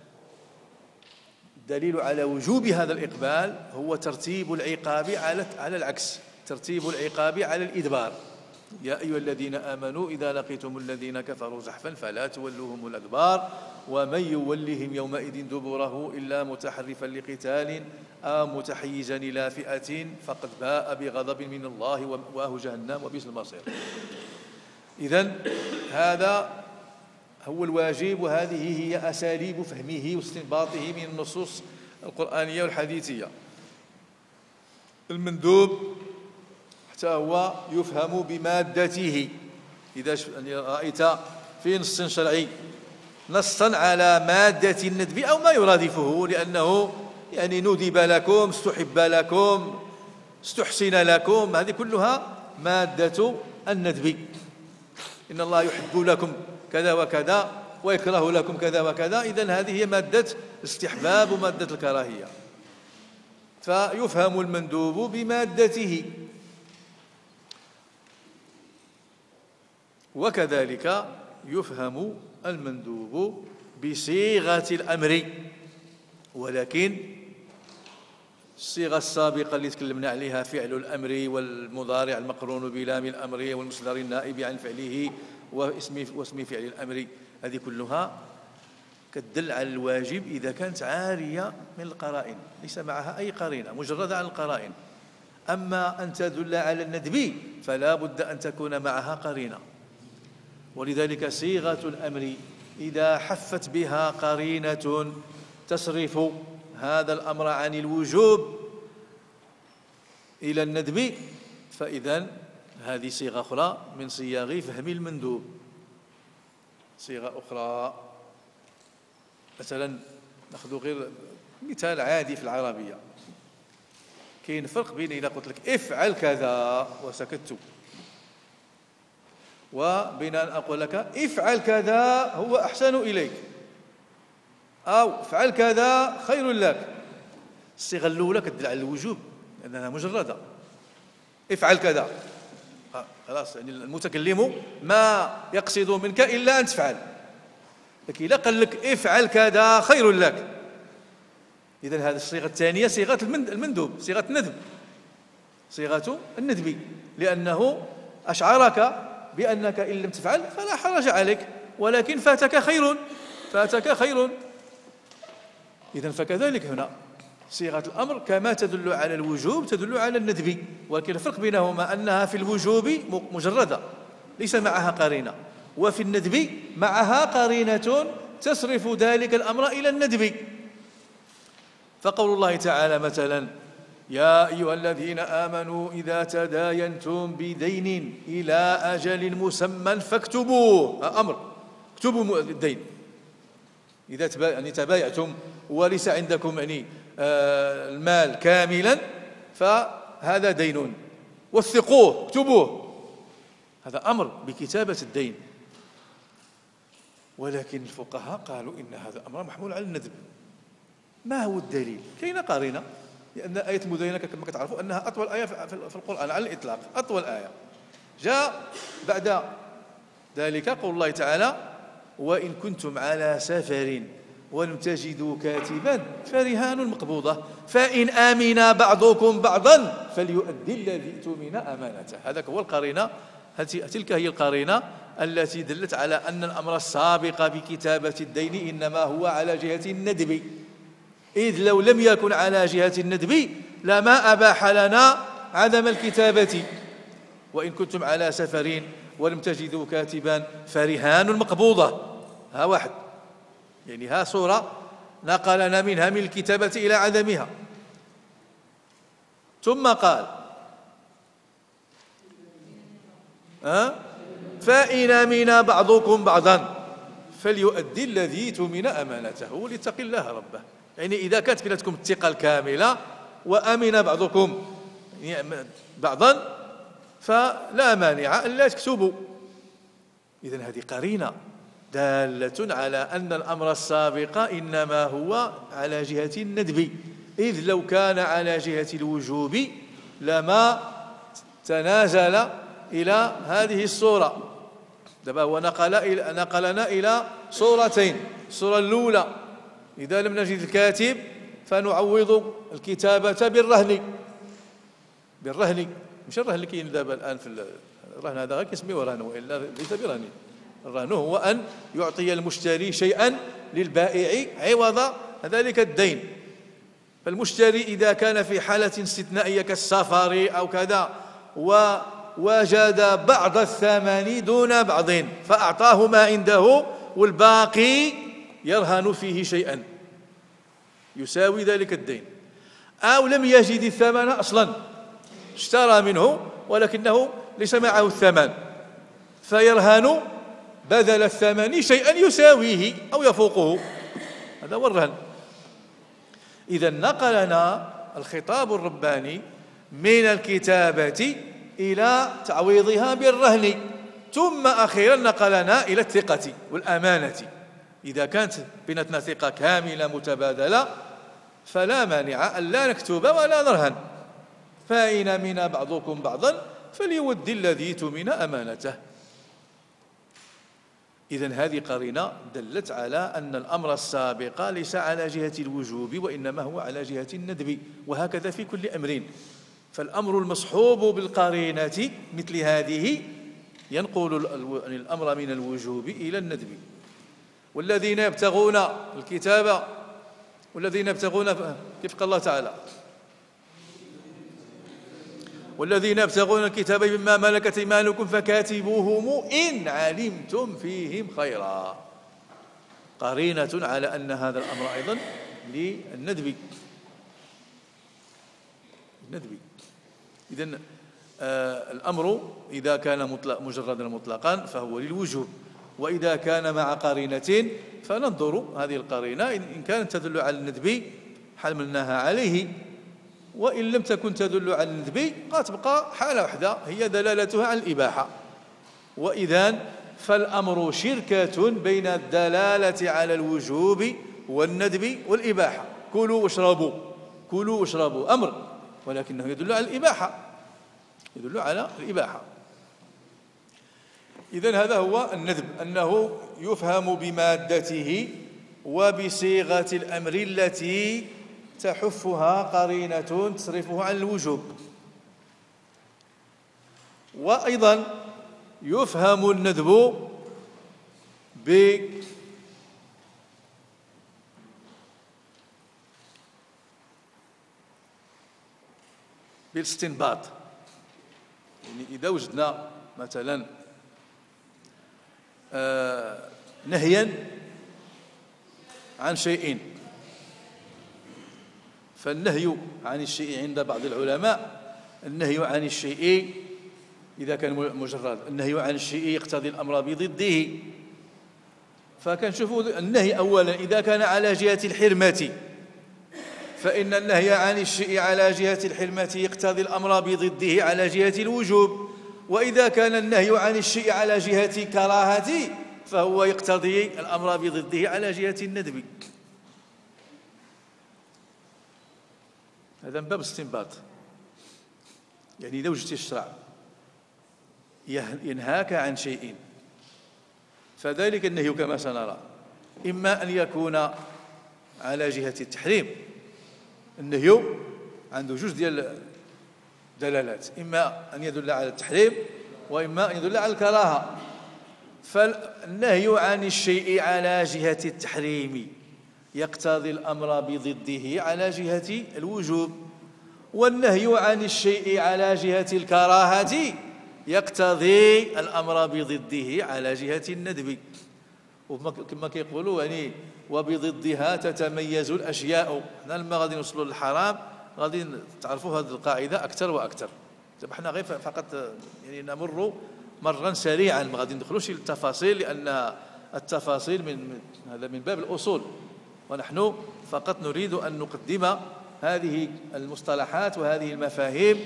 الدليل على وجوب هذا الإقبال هو ترتيب العقاب على العكس، ترتيب العقاب على الإدبار. يا أيها الذين آمنوا إذا لقيتم الذين كفروا زحفا فلا تولوهم الأدبار ومن يولهم يومئذ دبره إلا متحرفا لقتال أو متحيزا إلى فئة فقد باء بغضب من الله ومأواه جهنم وبئس المصير. إذن هذا هو الواجب، وهذه هي أساليب فهمه واستنباطه من النصوص القرآنية والحديثية. المندوب حتى هو يفهم بمادته. إذا رأيت في نص شرعي نصا على مادة الندب أو ما يرادفه، لأنه يعني ندب لكم، استحب لكم، استحسن لكم، هذه كلها مادة الندب. إن الله يحب لكم كذا وكذا ويكره لكم كذا وكذا، إذن هذه هي مادة الاستحباب ومادة الكراهية، فيفهم المندوب بمادته. وكذلك يفهم المندوب بصيغة الأمر، ولكن الصيغة السابقة اللي تكلمنا عليها فعل الأمر والمضارع المقرون بلام الأمر والمصدر النائب عن فعله واسم فعل الأمر، هذه كلها كتدل على الواجب إذا كانت عارية من القرائن، ليس معها أي قرينة، مجردة عن القرائن. أما أن تدل على الندب فلا بد أن تكون معها قرينة. ولذلك صيغة الأمر إذا حفت بها قرينة تصرف هذا الأمر عن الوجوب إلى الندب، فإذن هذه صيغة أخرى من صياغ فهم المندوب. صيغة أخرى مثلا نأخذ غير مثال عادي في العربية، كاين فرق بين إذا قلت لك افعل كذا وسكت، وبين أن أقول لك افعل كذا هو أحسن إليك، أو افعل كذا خير لك. الصيغة الأولى كتدل على الوجوب لأنها مجردة، افعل كذا خلاص، يعني المتكلم ما يقصد منك إلا أن تفعل. لكن إذا قال لك افعل كذا خير لك، إذن هذه الصيغة الثانية صيغة المندوب، صيغة الندب، صيغة الندب، لأنه أشعرك بأنك إن لم تفعل فلا حرج عليك، ولكن فاتك خير، فاتك خير. إذن فكذلك هنا صيغة الأمر كما تدل على الوجوب تدل على الندب، ولكن الفرق بينهما أنها في الوجوب مجردة ليس معها قرينة، وفي الندب معها قرينة تصرف ذلك الأمر إلى الندب. فقول الله تعالى مثلا يا أيها الذين آمنوا إذا تداينتم بدين إلى أجل مسمى فاكتبوه، أمر اكتبوا الدين. إذا يعني تبايعتم وليس عندكم يعني المال كاملا فهذا دين، وثقوه اكتبوه، هذا أمر بكتابة الدين. ولكن الفقهاء قالوا إن هذا الأمر محمول على الندب. ما هو الدليل؟ كاين قارنة، لأن آية المداينة كما تعرفوا أنها أطول آية في القرآن على الإطلاق، أطول آية. جاء بعد ذلك قول الله تعالى وإن كنتم على سفر ولم تجدوا كاتبا فرهان مقبوضة فإن آمن بعضكم بعضا فليؤدي الذي اؤتمن أمانته. هذا هو القرينة، تلك هي القرينة التي دلت على أن الأمر السابق بكتابة الدين إنما هو على جهة الندب، إذ لو لم يكن على جهة الندب لما أباح لنا عدم الكتابة. وإن كنتم على سفر ولم تجدوا كاتبا فرهان مقبوضة، ها واحد، يعني ها صورة نقلنا منها من الكتابة إلى عدمها. ثم قال فإن أمن بعضكم بعضا فليؤدي الذي اؤتمن أمانته وليتق الله ربه. يعني إذا كانت بيناتكم الثقة الكاملة وأمن بعضكم بعضا فلا مانع أن لا تكتبوا. إذن هذه قرينة دالة على أن الأمر السابق إنما هو على جهة الندب، إذ لو كان على جهة الوجوب لما تنازل إلى هذه الصورة. دابا هو نقلنا إلى صورتين. الصورة الأولى إذا لم نجد الكاتب فنعوض الكتابة بالرهن، مش الرهن اللي كاين دابا الآن في الرهن، هذا غير كيسميوه رهن وإلا ليس برهن. الرهن هو أن يعطي المشتري شيئا للبائع عوض ذلك الدين. فالمشتري إذا كان في حالة استثنائية كالسفر أو كذا ووجد بعض الثمن دون بعض فأعطاه ما عنده والباقي يرهن فيه شيئا يساوي ذلك الدين، أو لم يجد الثمن أصلا اشترى منه ولكنه ليس معه الثمن، فيرهن بدل الثمن شيئا يساويه أو يفوقه. هذا هو الرهن. إذا نقلنا الخطاب الرباني من الكتابة إلى تعويضها بالرهن، ثم أخيرا نقلنا إلى الثقة والأمانة. إذا كانت بيناتنا ثقة كاملة متبادلة فلا مانع أن لا نكتب ولا نرهن. فإن أمن بعضكم بعضا فليود الذي اؤتمن أمانته. إذن هذه قرينة دلت على أن الأمر السابق ليس على جهة الوجوب وإنما هو على جهة الندب، وهكذا في كل أمر. فالأمر المصحوب بالقرينة مثل هذه ينقل الأمر من الوجوب إلى الندب. والذين يبتغون الكتاب والذين يبتغون كيف قال الله تعالى والذين يبتغون الكتاب مما ملكت ايمانكم فكاتبوهم إن علمتم فيهم خيرا. قرينة على أن هذا الأمر أيضا للندب. إذن الأمر إذا كان مجردا مطلقا فهو للوجوب، وإذا كان مع قرينة فننظر هذه القرينة إن كانت تدل على الندب حملناها عليه، وإن لم تكن تدل على الندب قد تبقى حالة واحدة هي دلالتها على الإباحة. وإذن فالأمر شركة بين الدلالة على الوجوب والندب والإباحة. كلوا واشربوا أمر، ولكنه يدل على الإباحة. إذن هذا هو الندب، أنه يفهم بمادته وبصيغة الأمر التي تحفها قرينة تصرفه عن الوجوب. وأيضا يفهم الندب بالاستنباط. يعني إذا وجدنا مثلا نهيا عن شيء، فالنهي عن الشيء عند بعض العلماء النهي عن الشيء إذا كان مجرد، النهي عن الشيء يقتضي الأمر بضده. فكنشوفوا النهي أولا إذا كان على جهة الحرمة فإن النهي عن الشيء على جهة الحرمة يقتضي الأمر بضده على جهة الوجوب، وإذا كان النهي عن الشيء على جهة كراهة فهو يقتضي الأمر بضده على جهة الندب. هذا من باب الاستنباط. يعني إذا وجدت الشرع ينهاك عن شيء فذلك النهي كما سنرى إما أن يكون على جهة التحريم، النهي عنده جزء ديال دلالات، إما أن يدل على التحريم وإما أن يدل على الكراهة. فالنهي عن الشيء على جهة التحريم يقتضي الأمر بضده على جهة الوجوب، والنهي عن الشيء على جهة الكراهة يقتضي الأمر بضده على جهة الندب. وكما كيقولوا يعني وبضدها تتميز الأشياء. حنا لما غادي نوصلوا للحرام غادي تعرفوا هذه القاعدة أكثر وأكثر. حنا غير فقط يعني نمر مرا سريعا، ما غادي ندخلوش للتفاصيل لأن التفاصيل هذا من باب الأصول، ونحن فقط نريد أن نقدم هذه المصطلحات وهذه المفاهيم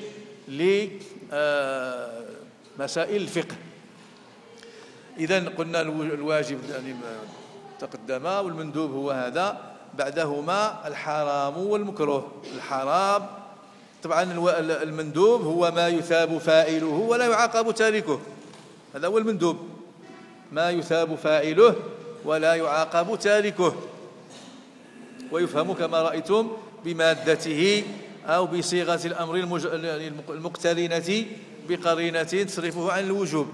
لمسائل الفقه. إذن قلنا الواجب يعني تقدم، والمندوب هو هذا، بعدهما الحرام والمكروه. الحرام طبعا المندوب هو ما يثاب فاعله ولا يعاقب تاركه، هذا هو المندوب، ما يثاب فاعله ولا يعاقب تاركه، ويفهم كما رأيتم بمادته أو بصيغة الأمر المقترنة بقرينة تصرفه عن الوجوب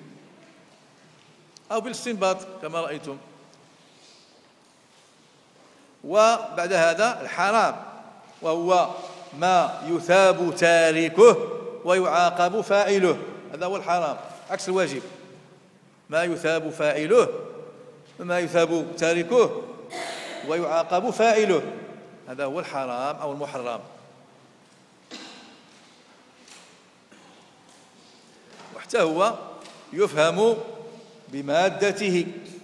أو بالاستنباط كما رأيتم. وبعد هذا الحرام وهو ما يثاب تاركه ويعاقب فاعله، هذا هو الحرام عكس الواجب، ما يثاب فاعله ما يثاب تاركه ويعاقب فاعله، هذا هو الحرام أو المحرم. حتى هو يفهم بمادته،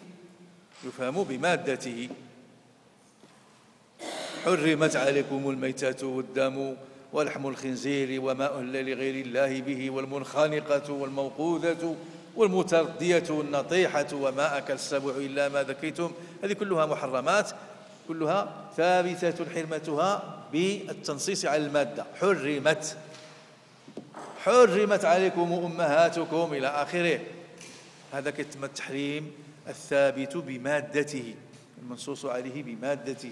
حرمت عليكم الميتة والدم ولحم الخنزير وما أهل لغير الله به والمنخنقة والموقوذة والمتردية والنطيحة وما أكل السبع إلا ما ذكيتم. هذه كلها محرمات، كلها ثابتة حرمتها بالتنصيص على المادة. حرمت عليكم أمهاتكم إلى آخره. هذا كتم التحريم الثابت بمادته، المنصوص عليه بمادته.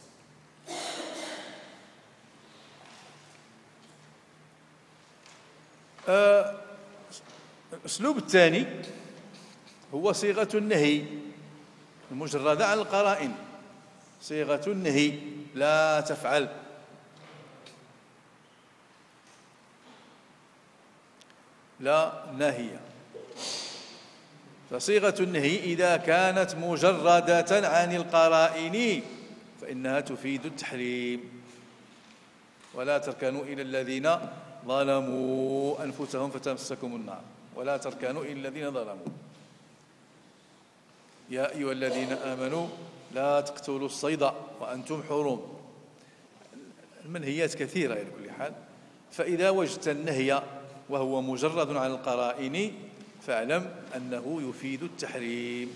الأسلوب الثاني هو صيغة النهي المجردة عن القرائن. صيغة النهي: لا تفعل، لا ناهية. فصيغة النهي إذا كانت مجردة عن القرائن فإنها تفيد التحريم. ولا تركنوا إلى الذين ظلموا أنفسهم فتمسكم النار، ولا تركنوا إلى الذين ظلموا. يا أيها الذين آمنوا لا تقتلوا الصيد وأنتم حرم. المنهيات كثيرة على كل حال. فإذا وجدت النهي وهو مجرد عن القرائن فاعلم أنه يفيد التحريم.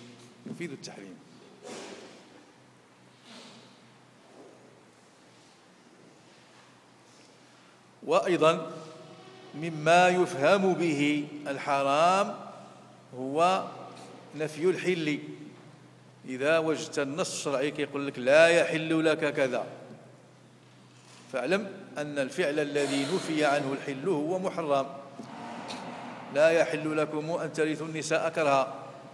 وأيضا مما يفهم به الحرام هو نفي الحل. إذا وجدت النص الشرعي يقول لك لا يحل لك كذا، فاعلم أن الفعل الذي نفي عنه الحل هو محرم. لا يحل لكم أن ترثوا النساء كرها.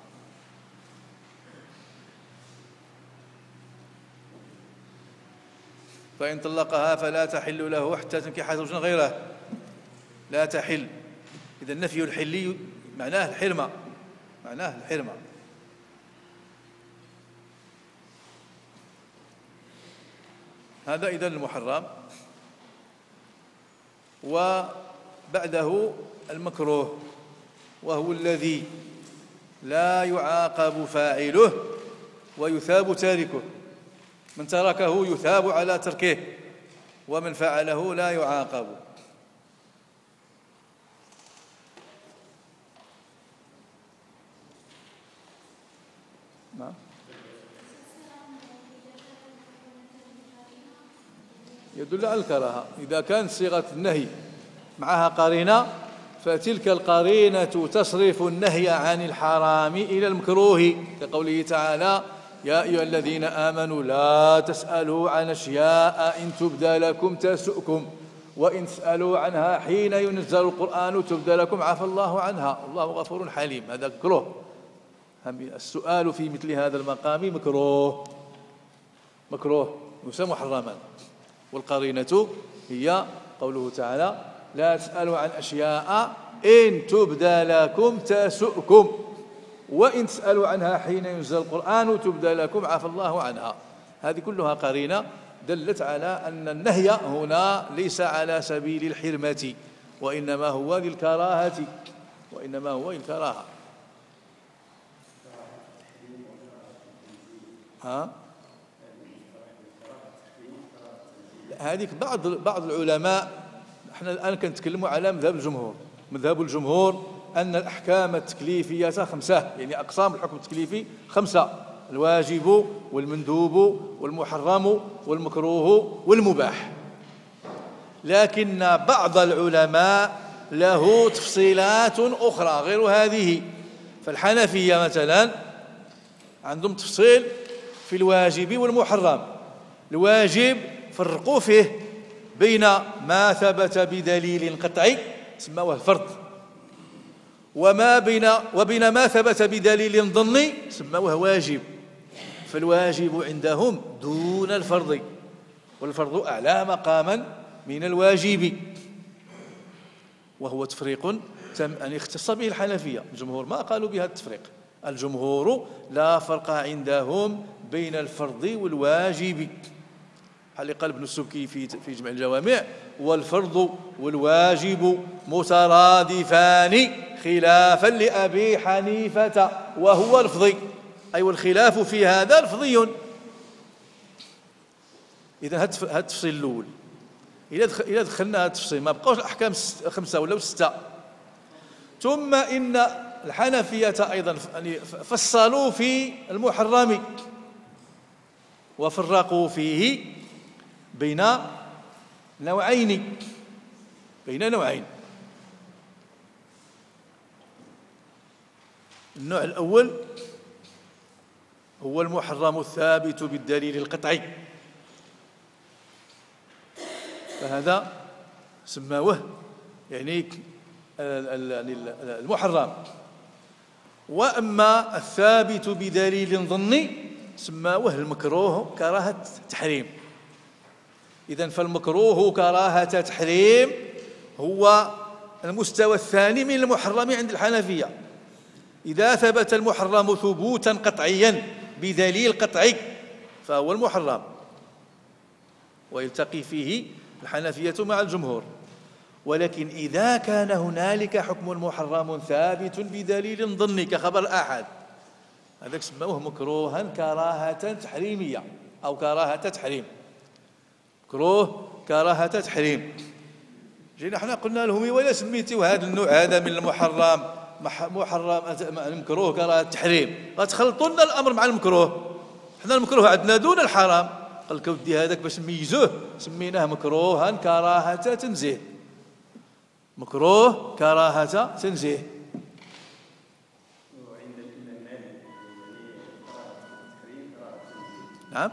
فإن طلقها فلا تحل له حتى تنكح زوجا غيره. لا تحل. إذا نفي الحل معناه الحرمة، هذا إذن المحرم. وبعده المكروه، وهو الذي لا يعاقب فاعله ويثاب تاركه. من تركه يثاب على تركه، ومن فعله لا يعاقب. يدل على الكراهة. إذا كانت صيغة النهي معها قرينة فتلك القرينة تصرف النهي عن الحرام إلى المكروه، كقوله تعالى: يا أيها الذين آمنوا لا تسألوا عن أشياء إن تبدى لكم تسؤكم وإن تسألوا عنها حين ينزل القرآن تبدى لكم عفى الله عنها والله غفور حليم. هذا مكروه. السؤال في مثل هذا المقام مكروه يسمى محرما. والقرينة هي قوله تعالى: لا تسألوا عن أشياء إن تبدى لكم تسؤكم وإن تسألوا عنها حين ينزل القرآن تبدى لكم عفى الله عنها. هذه كلها قرينة دلت على أن النهي هنا ليس على سبيل الحرمة وإنما هو للكراهة. هذيك بعض العلماء، احنا الآن كنتكلموا على مذهب الجمهور أن الأحكام التكليفية 5، يعني أقسام الحكم التكليفي 5: الواجب والمندوب والمحرم والمكروه والمباح. لكن بعض العلماء له تفصيلات أخرى غير هذه. فالحنفية مثلا عندهم تفصيل في الواجب والمحرم. الواجب فرقوا فيه بين ما ثبت بدليل قطعي سموه الفرض، وبين ما ثبت بدليل ظني سموه واجب. فالواجب عندهم دون الفرض، والفرض أعلى مقاما من الواجب، وهو تفريق يعني اختص به الحنفية. الجمهور ما قالوا بهذا التفريق. الجمهور لا فرق عندهم بين الفرض والواجب. حال قال ابن السبكي في جمع الجوامع: والفرض والواجب مترادفان خلافا لأبي حنيفة وهو لفظي، أي والخلاف في هذا لفظي. إذا هذا التفصيل الأول. إذا دخلنا هذا التفصيل ما بقوش الأحكام 5 ولا 6. ثم إن الحنفية أيضا فصلوا في المحرم وفرقوا فيه بين نوعين. النوع الأول هو المحرم الثابت بالدليل القطعي، فهذا سماوه يعني المحرم. وأما الثابت بدليل ظني سماوه المكروه كراهة تحريم. إذن فالمكروه كراهة تحريم هو المستوى الثاني من المحرم عند الحنفية. إذا ثبت المحرم ثبوتا قطعيا بدليل قطعي فهو المحرم، ويلتقي فيه الحنفية مع الجمهور. ولكن إذا كان هنالك حكم محرم ثابت بدليل ظني كخبر الآحاد، هذاك سموه مكروها كراهة تحريمية أو كراهة تحريم، مكروه كراهة تحريم. جينا احنا قلنا لهم ولا سميتوا هذا النوع هذا من المحرم محرم المكروه كراهة تحريم، غتخلطوا لنا الأمر مع المكروه. احنا المكروه عندنا دون الحرام. قال لك ودي هذاك باش نميزوه سميناه مكروها كراهة تنزيه، مكروه كراهة تنزيه. نعم،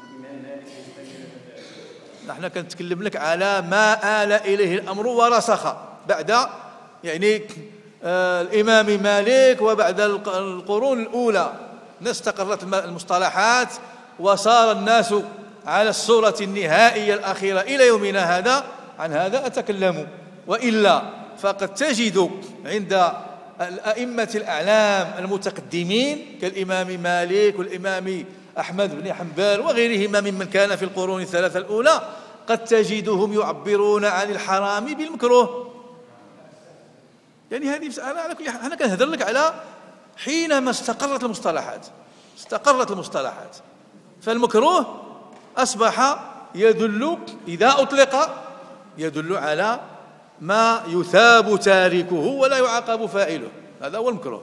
نحن كنتكلم لك على ما آل إليه الأمر ورسخ بعد يعني الإمام مالك وبعد القرون الأولى استقرت المصطلحات وصار الناس على الصورة النهائية الأخيرة إلى يومنا هذا. عن هذا أتكلم، وإلا فقد تجد عند الأئمة الأعلام المتقدمين كالإمام مالك والإمام أحمد بن حنبل وغيرهما ممن كان في القرون الثلاثة الأولى قد تجدهم يعبرون عن الحرام بالمكروه. يعني هذه مسألة على كل حال أنا كنهضر لك على حينما استقرت المصطلحات فالمكروه أصبح يدل إذا أطلق يدل على ما يثاب تاركه ولا يعاقب فاعله، هذا هو المكروه.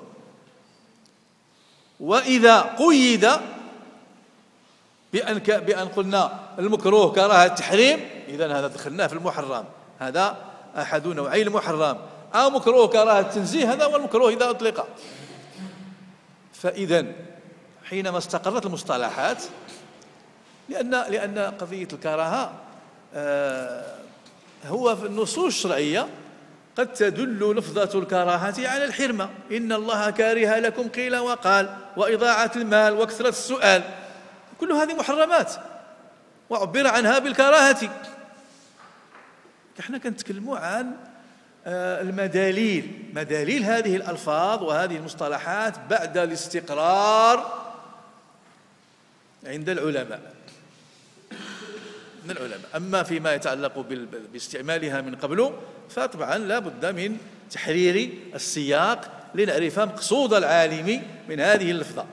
وإذا قيد بأن قلنا المكروه كراهة التحريم، إذن هذا دخلناه في المحرم، هذا أحد نوعي المحرم. أو مكروه كراهة التنزيه، هذا هو المكروه إذا أطلق. فإذن حينما استقرت المصطلحات، لأن قضية الكراهة هو في النصوص الشرعية قد تدل لفظة الكراهة على الحرمة، إن الله كاره لكم قيل وقال وإضاعة المال وكثرة السؤال، كل هذه محرمات وعبر عنها بالكراهة. احنا كنتكلموا عن مداليل هذه الألفاظ وهذه المصطلحات بعد الاستقرار عند العلماء من العلماء. أما فيما يتعلق باستعمالها من قبل فطبعا لا بد من تحرير السياق لنعرف مقصود العالم من هذه اللفظة.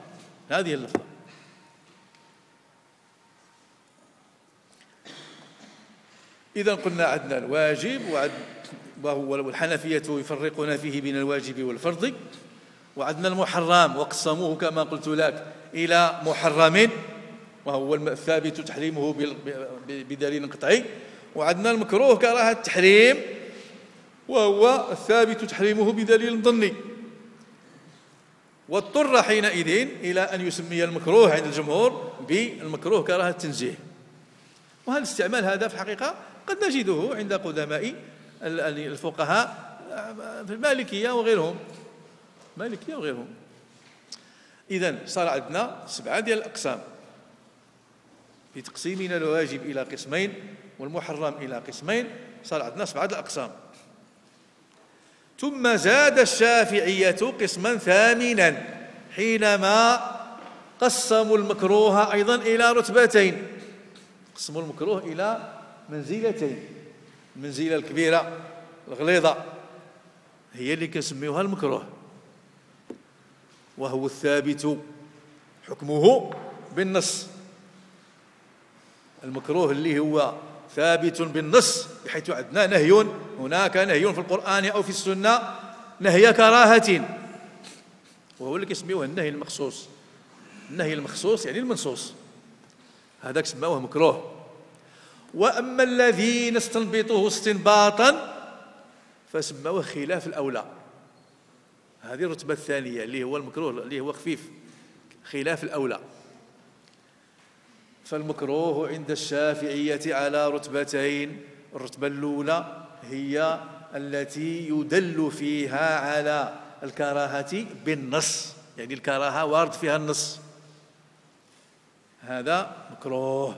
إذا قلنا عندنا الواجب وهو الحنفية يفرقون فيه بين الواجب والفرض، وعندنا المحرم وقسموه كما قلت لك إلى محرم وهو الثابت تحريمه بدليل قطعي، وعندنا المكروه كراهة التحريم وهو الثابت تحريمه بدليل ظني. واضطر حينئذ إلى أن يسمي المكروه عند الجمهور بالمكروه كراهة التنزيه. وهذا الاستعمال هذا في الحقيقة قد نجده عند قدماء الفقهاء في المالكية وغيرهم. إذن صار عندنا 7 ديال الأقسام في تقسيمنا الواجب إلى قسمين والمحرم إلى قسمين، صار عندنا 7 الأقسام. ثم زاد الشافعية قسما ثامنا حينما قسموا المكروه أيضا إلى رتبتين، قسموا المكروه إلى منزلتين، المنزلة الكبيرة الغليظة هي اللي كنسميوها المكروه، وهو الثابت حكمه بالنص. المكروه اللي هو ثابت بالنص، بحيث عندنا نهي، هناك نهي في القرآن أو في السنة نهي كراهة، وهو اللي كيسميوه النهي المخصوص. النهي المخصوص يعني المنصوص، هذاك سموه مكروه. وأما الذي نستنبطه استنباطا فسموه خلاف الأولى. هذه الرتبة الثانية اللي هو المكروه اللي هو خفيف، خلاف الأولى. فالمكروه عند الشافعية على رتبتين. الرتبة الأولى هي التي يدل فيها على الكراهة بالنص، يعني الكراهة وارد فيها النص، هذا مكروه.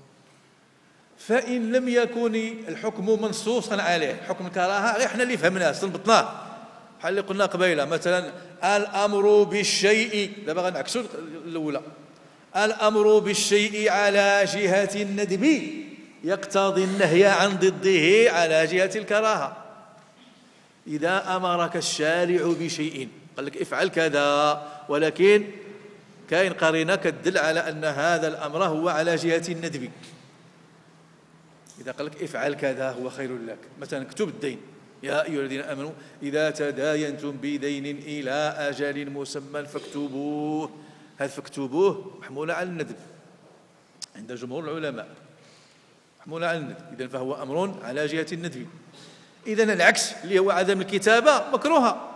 فإن لم يكن الحكم منصوصا عليه، حكم الكراهة غير احنا اللي فهمناه استنبطناه، بحال اللي قلنا قبيله مثلا الأمر بالشيء، دابا غنعكسوا الأولى، الأمر بالشيء على جهة الندب يقتضي النهي عن ضده على جهة الكراهة. إذا أمرك الشارع بشيء قال لك افعل كذا، ولكن كاين قرينة كتدل على أن هذا الأمر هو على جهة الندب، إذا قال لك افعل كذا هو خير لك، مثلا اكتب الدين، يا أيها الذين آمنوا إذا تداينتم بدين إلى أجل مسمى فاكتبوه، هذا فاكتبوه محمولة على الندب عند جمهور العلماء، محمولة على الندب، إذن فهو أمر على جهة الندب. إذن العكس اللي هو عدم الكتابة مكروهة،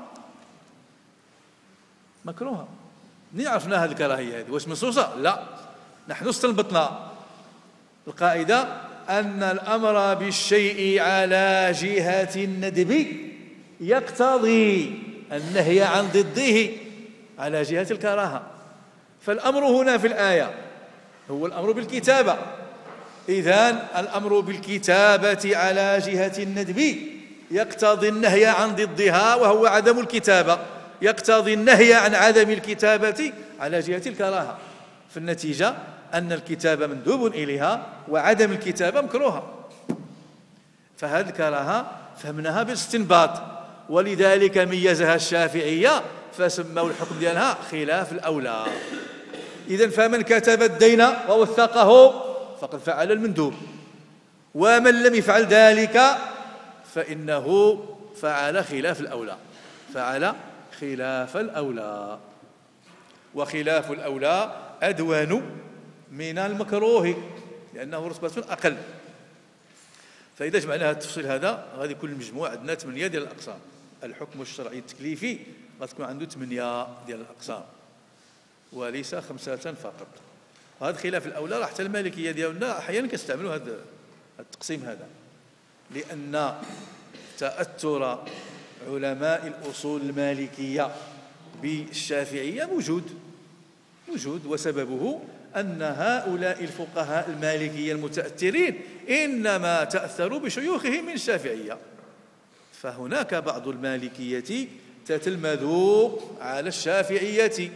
مكروهة. منين عرفنا هذه الكراهية هذه؟ واش منصوصة؟ لا، نحن استنبطنا القاعدة أن الأمر بالشيء على جهة الندب يقتضي النهي عن ضده على جهة الكراهة. فالأمر هنا في الآية هو الأمر بالكتابة، إذن الأمر بالكتابة على جهة الندب يقتضي النهي عن ضدها وهو عدم الكتابة، يقتضي النهي عن عدم الكتابة على جهة الكراهة. في النتيجة أن الكتابة مندوب إليها وعدم الكتابة مكروهة. فهذه الكراهة فهمناها بالاستنباط، ولذلك ميزها الشافعية فسموا الحكم ديالها خلاف الأولى. إذن فمن كتب الدين ووثقه فقد فعل المندوب، ومن لم يفعل ذلك فإنه فعل خلاف الأولى، فعل خلاف الأولى. وخلاف الأولى أدون من المكروه لأنه رتبة أقل. فإذا جمعنا هذا التفصيل هذا غادي يكون المجموع عندنا 8 ديال الأقسام. الحكم الشرعي التكليفي غتكون عنده 8 ديال الأقسام وليس 5 فقط. وهذا خلاف الأولى راه حتى المالكية ديالنا أحيانا كيستعملوا هذا التقسيم هذا، لأن تأثر علماء الأصول المالكية بالشافعية موجود، وسببه أن هؤلاء الفقهاء المالكية المتأثرين إنما تأثروا بشيوخهم من الشافعية. فهناك بعض المالكية تتلمذوا على الشافعية،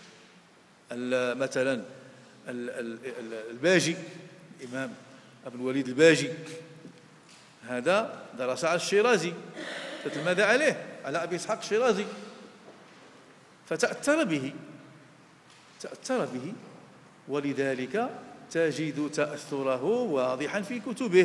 مثلا الباجي، الإمام أبو الوليد الباجي هذا درس على الشيرازي، تتلمذ عليه على أبي إسحاق الشيرازي، فتأثر به، ولذلك تجد تأثره واضحا في كتبه.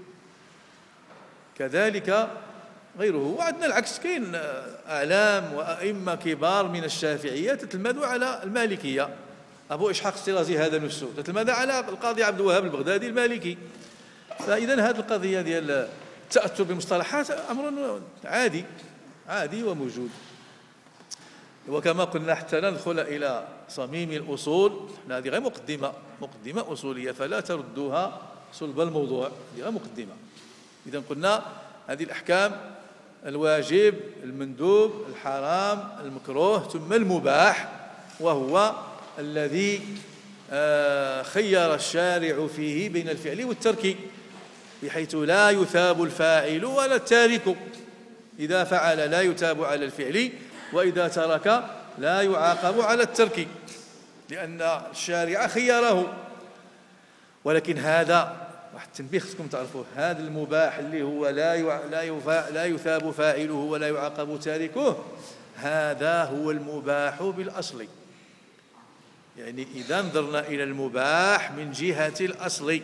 كذلك غيره. وعندنا العكس، كاين أعلام وأئمة كبار من الشافعية تتلمذوا على المالكية. أبو إسحاق الشيرازي هذا نفسه تتلمذ على القاضي عبد الوهاب البغدادي المالكي. فإذا هذه القضية ديال التأثر بالمصطلحات أمر عادي وموجود. وكما قلنا حتى ندخل إلى صميم الأصول، هذه غير مقدمة أصولية فلا تردوها صلب الموضوع، هذه غير مقدمة. إذا قلنا هذه الأحكام: الواجب، المندوب، الحرام، المكروه، ثم المباح، وهو الذي خير الشارع فيه بين الفعل والترك، بحيث لا يثاب الفاعل ولا التارك. إذا فعل لا يثاب على الفعل، وإذا ترك لا يعاقب على الترك، لأن الشارع خيره. ولكن هذا واحد التنبيه خصكم تعرفوه، هذا المباح اللي هو لا يثاب فاعله ولا يعاقب تاركه، هذا هو المباح بالأصل. يعني إذا نظرنا إلى المباح من جهة الأصل.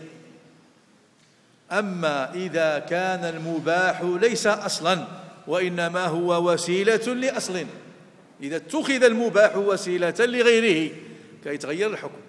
أما إذا كان المباح ليس أصلا وإنما هو وسيلة لأصل، إذا اتخذ المباح وسيلة لغيره كيتغير الحكم.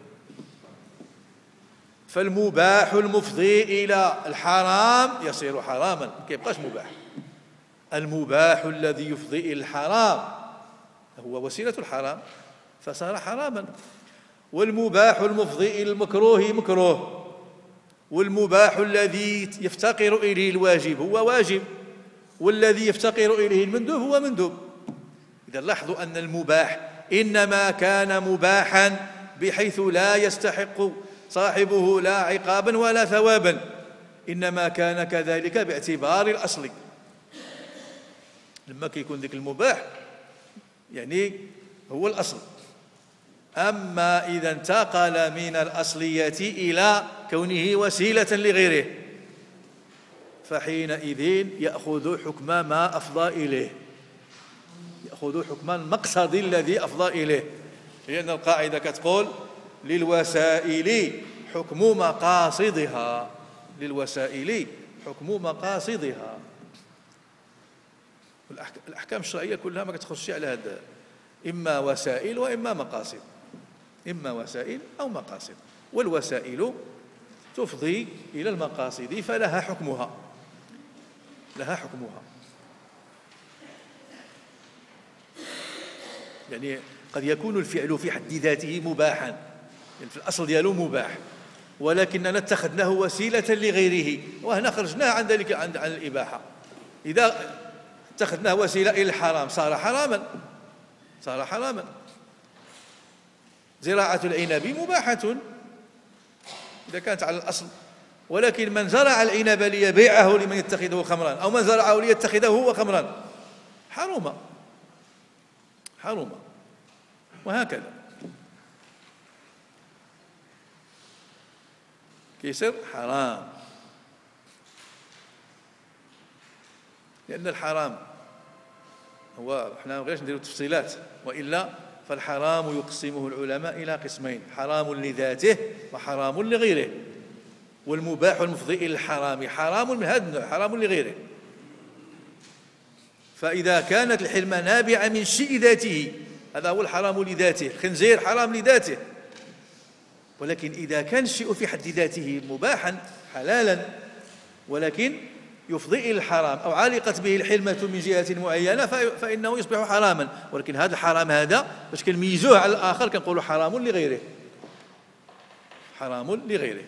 فالمباح المفضي إلى الحرام يصير حراما، ما كيبقاش مباح. المباح الذي يفضي إلى الحرام هو وسيلة الحرام فصار حراما. والمباح المفضي إلى المكروه مكروه، والمباح الذي يفتقر إليه الواجب هو واجب، والذي يفتقر إليه المندوب هو مندوب. إذا لاحظوا أن المباح إنما كان مباحا بحيث لا يستحق صاحبه لا عقابا ولا ثوابا، إنما كان كذلك باعتبار الأصل. لما كيكون ذلك المباح يعني هو الأصل. أما إذا انتقل من الأصلية إلى كونه وسيلة لغيره فحينئذ يأخذ حكم ما أفضى إليه، يأخذ حكم المقصد الذي أفضى إليه، لأن القاعدة كتقول للوسائل حكم مقاصدها، للوسائل حكم مقاصدها. الأحكام الشرعية كلها ما كتخرجش على هذا، إما وسائل وإما مقاصد، إما وسائل أو مقاصد، والوسائل تفضي إلى المقاصد فلها حكمها، لها حكمها. يعني قد يكون الفعل في حد ذاته مباحا، يعني في الأصل ديالو مباح، ولكننا اتخذناه وسيلة لغيره وهنا خرجناه عن ذلك عن الإباحة. إذا اتخذناه وسيلة إلى الحرام صار حراما، صار حراما. زراعة العنب مباحة إذا كانت على الأصل، ولكن من زرع العنب ليبيعه لمن يتخذه خمرا أو من زرعه ليتخذه هو خمرا حرم، حرم، وهكذا كيصير حرام. لأن الحرام هو احنا ما بغيناش نديروا تفصيلات، وإلا فالحرام يقسمه العلماء إلى قسمين: حرام لذاته وحرام لغيره. والمباح المفضي إلى الحرام حرام من هذا النوع، حرام لغيره. فإذا كانت الحرمة نابعة من شيء ذاته هذا هو الحرام لذاته، الخنزير حرام لذاته. ولكن إذا كان الشيء في حد ذاته مباحا حلالا ولكن يفضي إلى الحرام أو علقت به الحرمة من جهة معينة فإنه يصبح حراما. ولكن هذا الحرام هذا باش كنميزوه على الآخر كنقولوا حرام لغيره، حرام لغيره.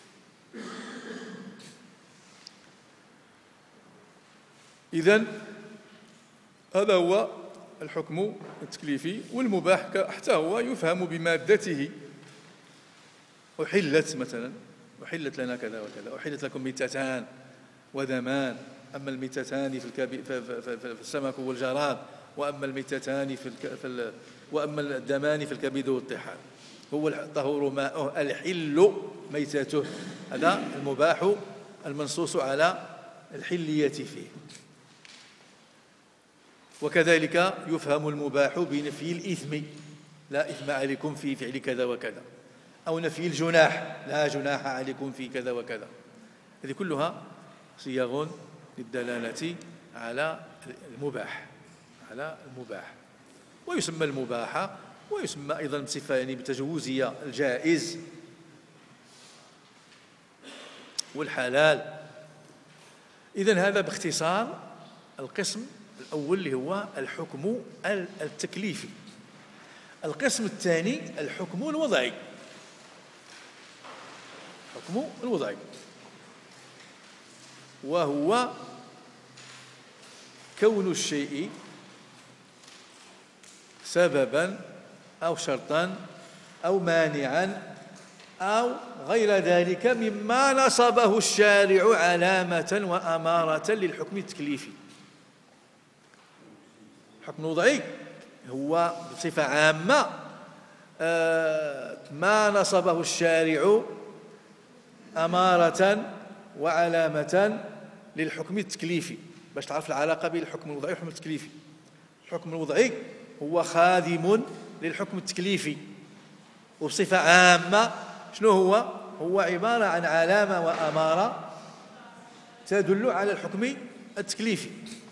إذن هذا هو الحكم التكليفي. والمباح حتى هو يفهم بمادته. أحلت مثلا، أحلت لنا كذا وكذا، أحلت لكم ميتتان ودمان، أما الميتتان في السمك والجراد، وأما الميتتان وأما الدمان في الكبد والطحال. هو الطهور ماؤه الحل ميتته، هذا المباح المنصوص على الحلية فيه. وكذلك يفهم المباح بنفي الإثم، لا إثم عليكم في فعل كذا وكذا، أو نفي الجناح، لا جناح عليكم في كذا وكذا. هذه كلها صيغ للدلالة على المباح، على المباح. ويسمى المباح ويسمى أيضا بصفة يعني بتجوزية الجائز والحلال. إذن هذا باختصار القسم الأول اللي هو الحكم التكليفي. القسم الثاني الحكم الوضعي، الحكم الوضعي، وهو كون الشيء سببا أو شرطا أو مانعا أو غير ذلك مما نصبه الشارع علامة وأمارة للحكم التكليفي. الحكم الوضعي هو بصفة عامة ما نصبه الشارع أمارة وعلامة للحكم التكليفي، باش تعرف العلاقة بين الحكم الوضعي والحكم التكليفي. الحكم الوضعي هو خادم للحكم التكليفي، وبصفة عامة شنو هو؟ هو عبارة عن علامة وأمارة تدل على الحكم التكليفي.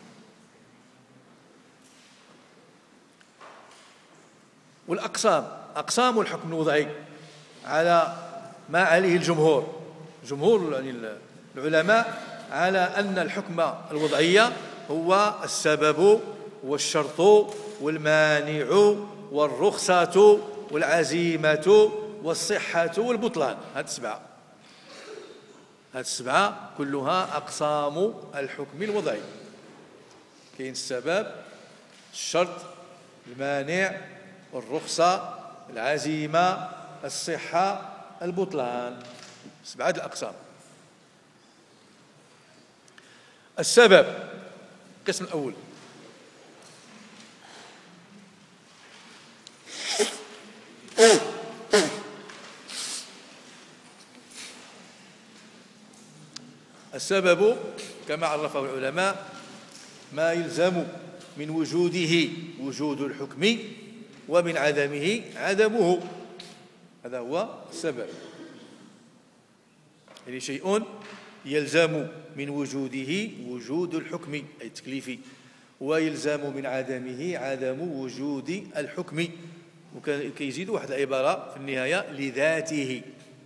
أقسام الحكم الوضعي على ما عليه جمهور يعني العلماء على أن الحكم الوضعي هو السبب والشرط والمانع والرخصة والعزيمة والصحة والبطلان. هذه السبعة كلها أقسام الحكم الوضعي. كاين السبب، الشرط، المانع، الرخصة، العزيمة، الصحة، البطلان، 7 الأقسام. السبب القسم الأول. السبب كما عرفه العلماء ما يلزم من وجوده وجود الحكم ومن عدمه عدمه، هذا هو السبب. يعني شيء يلزم من وجوده وجود الحكم أي التكليفي، ويلزم من عدمه عدم وجود الحكم. وكيزيد واحد العبارة في النهاية لذاته.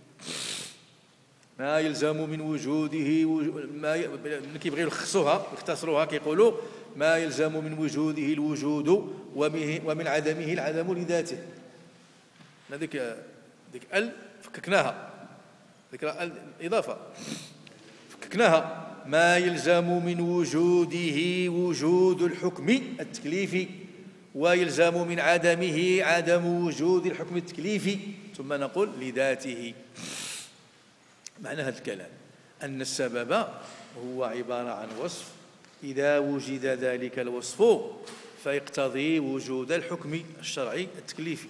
ما يلزم من وجوده ما كيبغيو يلخصوها يختصروها كيقولوا ما يلزم من وجوده الوجود ومن عدمه العدم لذاته. ديك ال فككناها، ذيك الإضافة فككناها. ما يلزم من وجوده وجود الحكم التكليفي، ويلزم من عدمه عدم وجود الحكم التكليفي، ثم نقول لذاته. معنى هذا الكلام أن السبب هو عبارة عن وصف، إذا وجد ذلك الوصف فيقتضي وجود الحكم الشرعي التكليفي،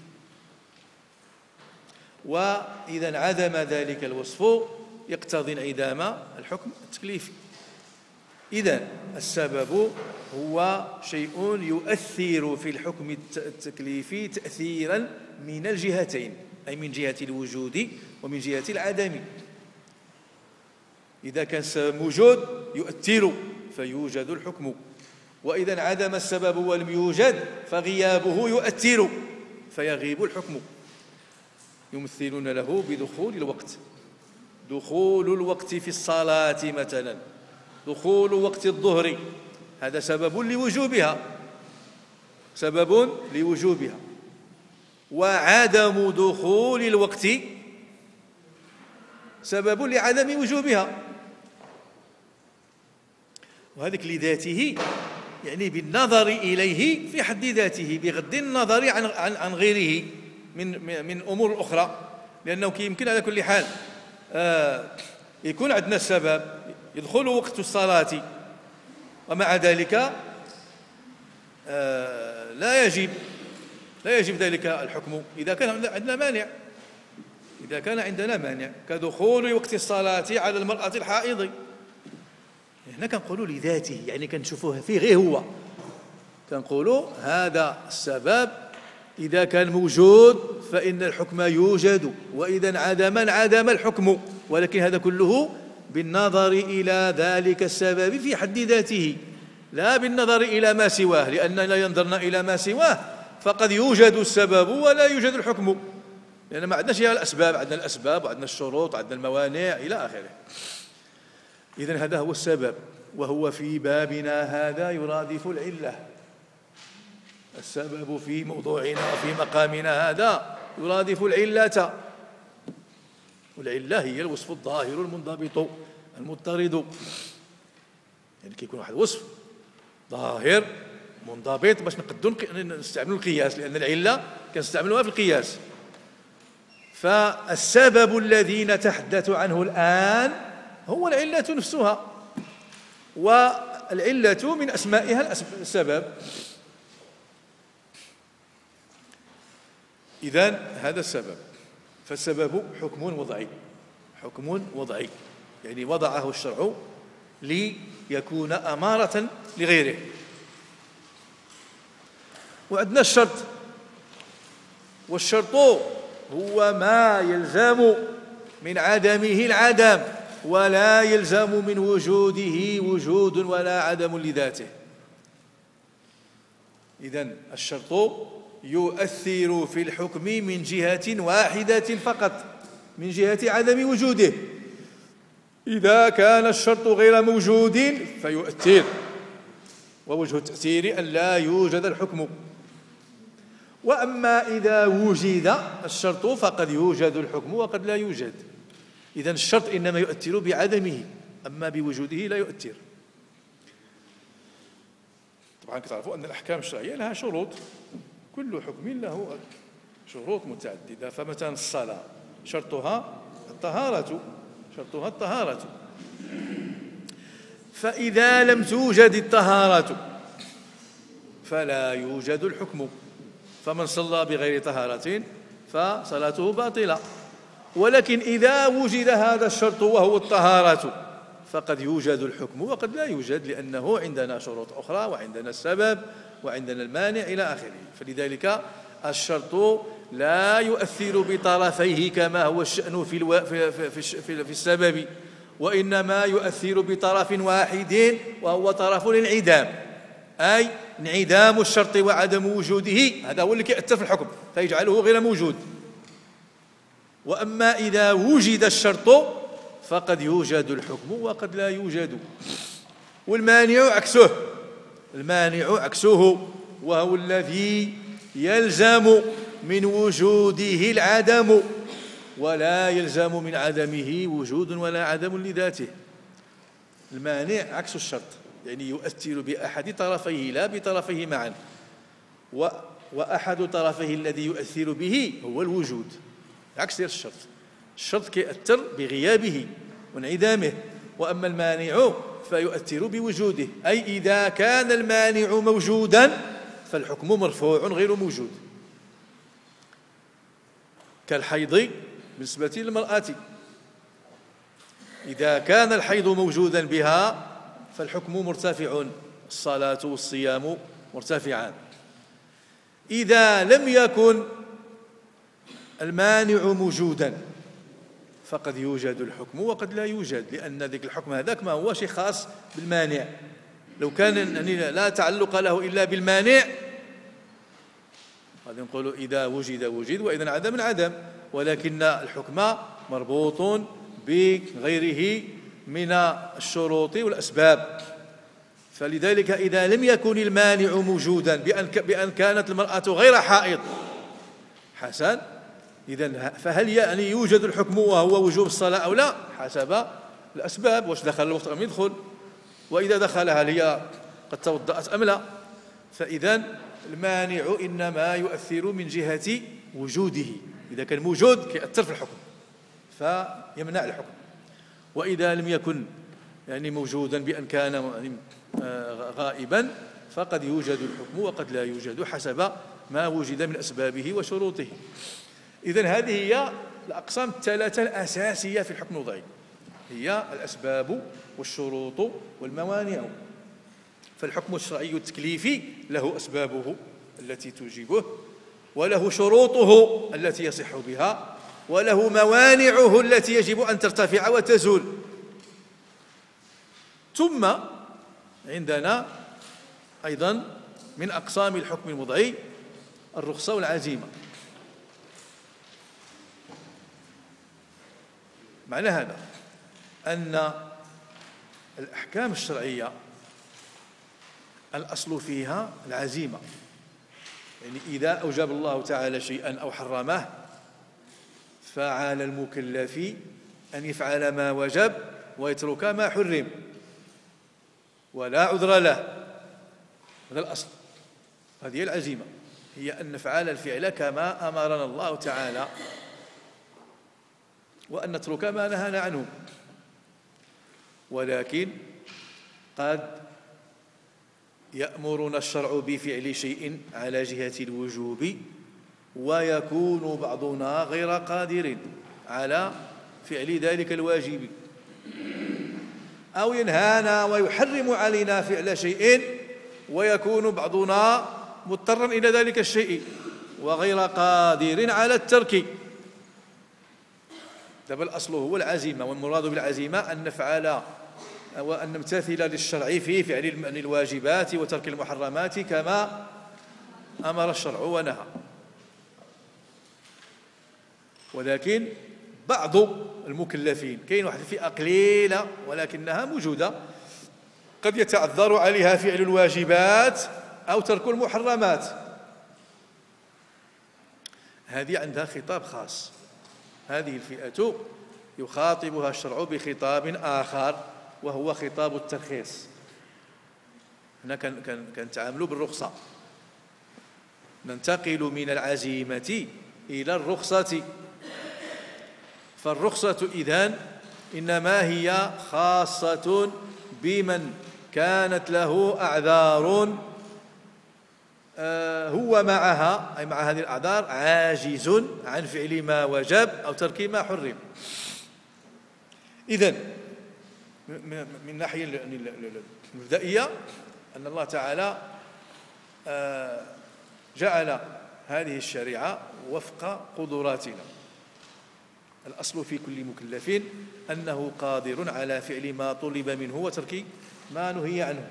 وإذا انعدم ذلك الوصف يقتضي انعدام الحكم التكليفي. إذن السبب هو شيء يؤثر في الحكم التكليفي تأثيرا من الجهتين، أي من جهة الوجود ومن جهة العدم. إذا كان السبب موجود يؤثر فيوجد الحكم، وإذا انعدم السبب ولم يوجد فغيابه يؤثر فيغيب الحكم. يمثلون له بدخول الوقت، دخول الوقت في الصلاة مثلا، دخول وقت الظهر، هذا سبب لوجوبها، وعدم دخول الوقت سبب لعدم وجوبها. وهذيك لذاته يعني بالنظر إليه في حد ذاته بغض النظر عن غيره من أمور أخرى، لأنه يمكن على كل حال يكون عندنا السبب يدخل وقت الصلاة ومع ذلك لا يجب ذلك الحكم إذا كان عندنا مانع، إذا كان عندنا مانع كدخول وقت الصلاة على المرأة الحائض. هنا كنقولوا لذاته، يعني كنشوفوه فيه غير هو، كنقولوا هذا السبب إذا كان موجود فإن الحكم يوجد، وإذا انعدم الحكم، ولكن هذا كله بالنظر إلى ذلك السبب في حد ذاته، لا بالنظر إلى ما سواه، لأننا ينظرنا إلى ما سواه فقد يوجد السبب ولا يوجد الحكم، لأن ما عندناش الأسباب، عندنا الأسباب وعندنا الشروط وعندنا الموانع إلى آخره. إذن هذا هو السبب، وهو في بابنا هذا يرادف العلة. السبب في موضوعنا وفي مقامنا هذا يرادف العلة، والعلة هي الوصف الظاهر المنضبط المضطرد. يعني كيكون واحد الوصف ظاهر منضبط باش نقدروا نستعملوا القياس، لأن العلة كنستعملوها في القياس. فالسبب الذي نتحدث عنه الآن هو العلة نفسها، والعلة من أسمائها السبب. إذن هذا السبب، فالسبب حكم وضعي، يعني وضعه الشرع ليكون أمارة لغيره. وعندنا الشرط، والشرط هو ما يلزم من عدمه العدم ولا يلزم من وجوده وجود ولا عدم لذاته. إذن الشرط يؤثر في الحكم من جهة واحدة فقط، من جهة عدم وجوده. إذا كان الشرط غير موجود فيؤثر، ووجه التأثير أن لا يوجد الحكم. وأما إذا وجد الشرط فقد يوجد الحكم وقد لا يوجد. إذن الشرط إنما يؤثر بعدمه، أما بوجوده لا يؤثر. طبعا كتعرفوا أن الأحكام الشرعية لها شروط، كل حكم له شروط متعددة. فمثلا الصلاة شرطها الطهارة، فإذا لم توجد الطهارة فلا يوجد الحكم. فمن صلى بغير طهارة فصلاته باطلة. ولكن إذا وجد هذا الشرط وهو الطهارة فقد يوجد الحكم وقد لا يوجد، لأنه عندنا شروط أخرى وعندنا السبب وعندنا المانع إلى آخره. فلذلك الشرط لا يؤثر بطرفيه كما هو الشأن في السبب، وإنما يؤثر بطرف واحد وهو طرف الانعدام، أي انعدام الشرط وعدم وجوده، هذا هو اللي يؤثر في الحكم فيجعله غير موجود. وأما إذا وجد الشرط فقد يوجد الحكم وقد لا يوجد. والمانع عكسه، المانع عكسه، وهو الذي يلزم من وجوده العدم ولا يلزم من عدمه وجود ولا عدم لذاته. المانع عكس الشرط، يعني يؤثر بأحد طرفيه لا بطرفيه معا، وأحد طرفيه الذي يؤثر به هو الوجود، عكس الشرط. الشرط كيأثر بغيابه وانعدامه، وأما المانع فيؤثر بوجوده، أي إذا كان المانع موجودا فالحكم مرفوع غير موجود، كالحيض بالنسبة للمرأة. إذا كان الحيض موجودا بها فالحكم مرتفع، الصلاة والصيام مرتفعان. إذا لم يكن المانع موجودا فقد يوجد الحكم وقد لا يوجد، لأن ذلك الحكم هذاك ما هو شيء خاص بالمانع. لو كان يعني لا تعلق له إلا بالمانع هذا نقول إذا وجد وجد وإذا انعدم انعدم، ولكن الحكم مربوط بغيره من الشروط والأسباب. فلذلك إذا لم يكن المانع موجودا بأن كانت المرأة غير حائض حسن، إذن فهل يعني يوجد الحكم وهو وجوب الصلاة أو لا؟ حسب الأسباب، واش دخل الوقت أم يدخل، وإذا دخل هل هي قد توضأت أم لا. فإذن المانع إنما يؤثر من جهة وجوده، إذا كان موجود كيأثر في الحكم فيمنع الحكم. وإذا لم يكن يعني موجودا بأن كان يعني غائبا فقد يوجد الحكم وقد لا يوجد حسب ما وجد من أسبابه وشروطه. إذن هذه هي الأقسام الثلاثة الأساسية في الحكم الوضعي، هي الأسباب والشروط والموانع. فالحكم الشرعي التكليفي له أسبابه التي توجبه، وله شروطه التي يصح بها، وله موانعه التي يجب أن ترتفع وتزول. ثم عندنا أيضا من أقسام الحكم الوضعي الرخصة والعزيمة. معنى هذا أن الأحكام الشرعية الأصل فيها العزيمة، يعني إذا أوجب الله تعالى شيئا أو حرمه فعلى المكلف أن يفعل ما وجب ويترك ما حرم ولا عذر له. هذا الأصل، هذه العزيمة، هي أن نفعل الفعل كما أمرنا الله تعالى وأن نترك ما نهانا عنه. ولكن قد يأمرنا الشرع بفعل شيء على جهة الوجوب ويكون بعضنا غير قادر على فعل ذلك الواجب، أو ينهانا ويحرم علينا فعل شيء ويكون بعضنا مضطرا إلى ذلك الشيء وغير قادر على الترك. دابا الأصل هو العزيمة، والمراد بالعزيمة أن نفعل وأن نمتثل للشرع في فعل الواجبات وترك المحرمات كما أمر الشرع ونهى. ولكن بعض المكلفين، كاين واحد الفئة قليلة ولكنها موجودة، قد يتعذر عليها فعل الواجبات أو ترك المحرمات، هذه عندها خطاب خاص. هذه الفئة يخاطبها الشرع بخطاب آخر وهو خطاب الترخيص. هنا كنتعاملوا بالرخصة، ننتقل من العزيمة إلى الرخصة. فالرخصة إذن إنما هي خاصة بمن كانت له أعذار هو معها، أي مع هذه الأعذار، عاجز عن فعل ما وجب أو ترك ما حرم. إذن من الناحية المبدئية أن الله تعالى جعل هذه الشريعة وفق قدراتنا. الأصل في كل مكلف أنه قادر على فعل ما طلب منه وترك ما نهي عنه،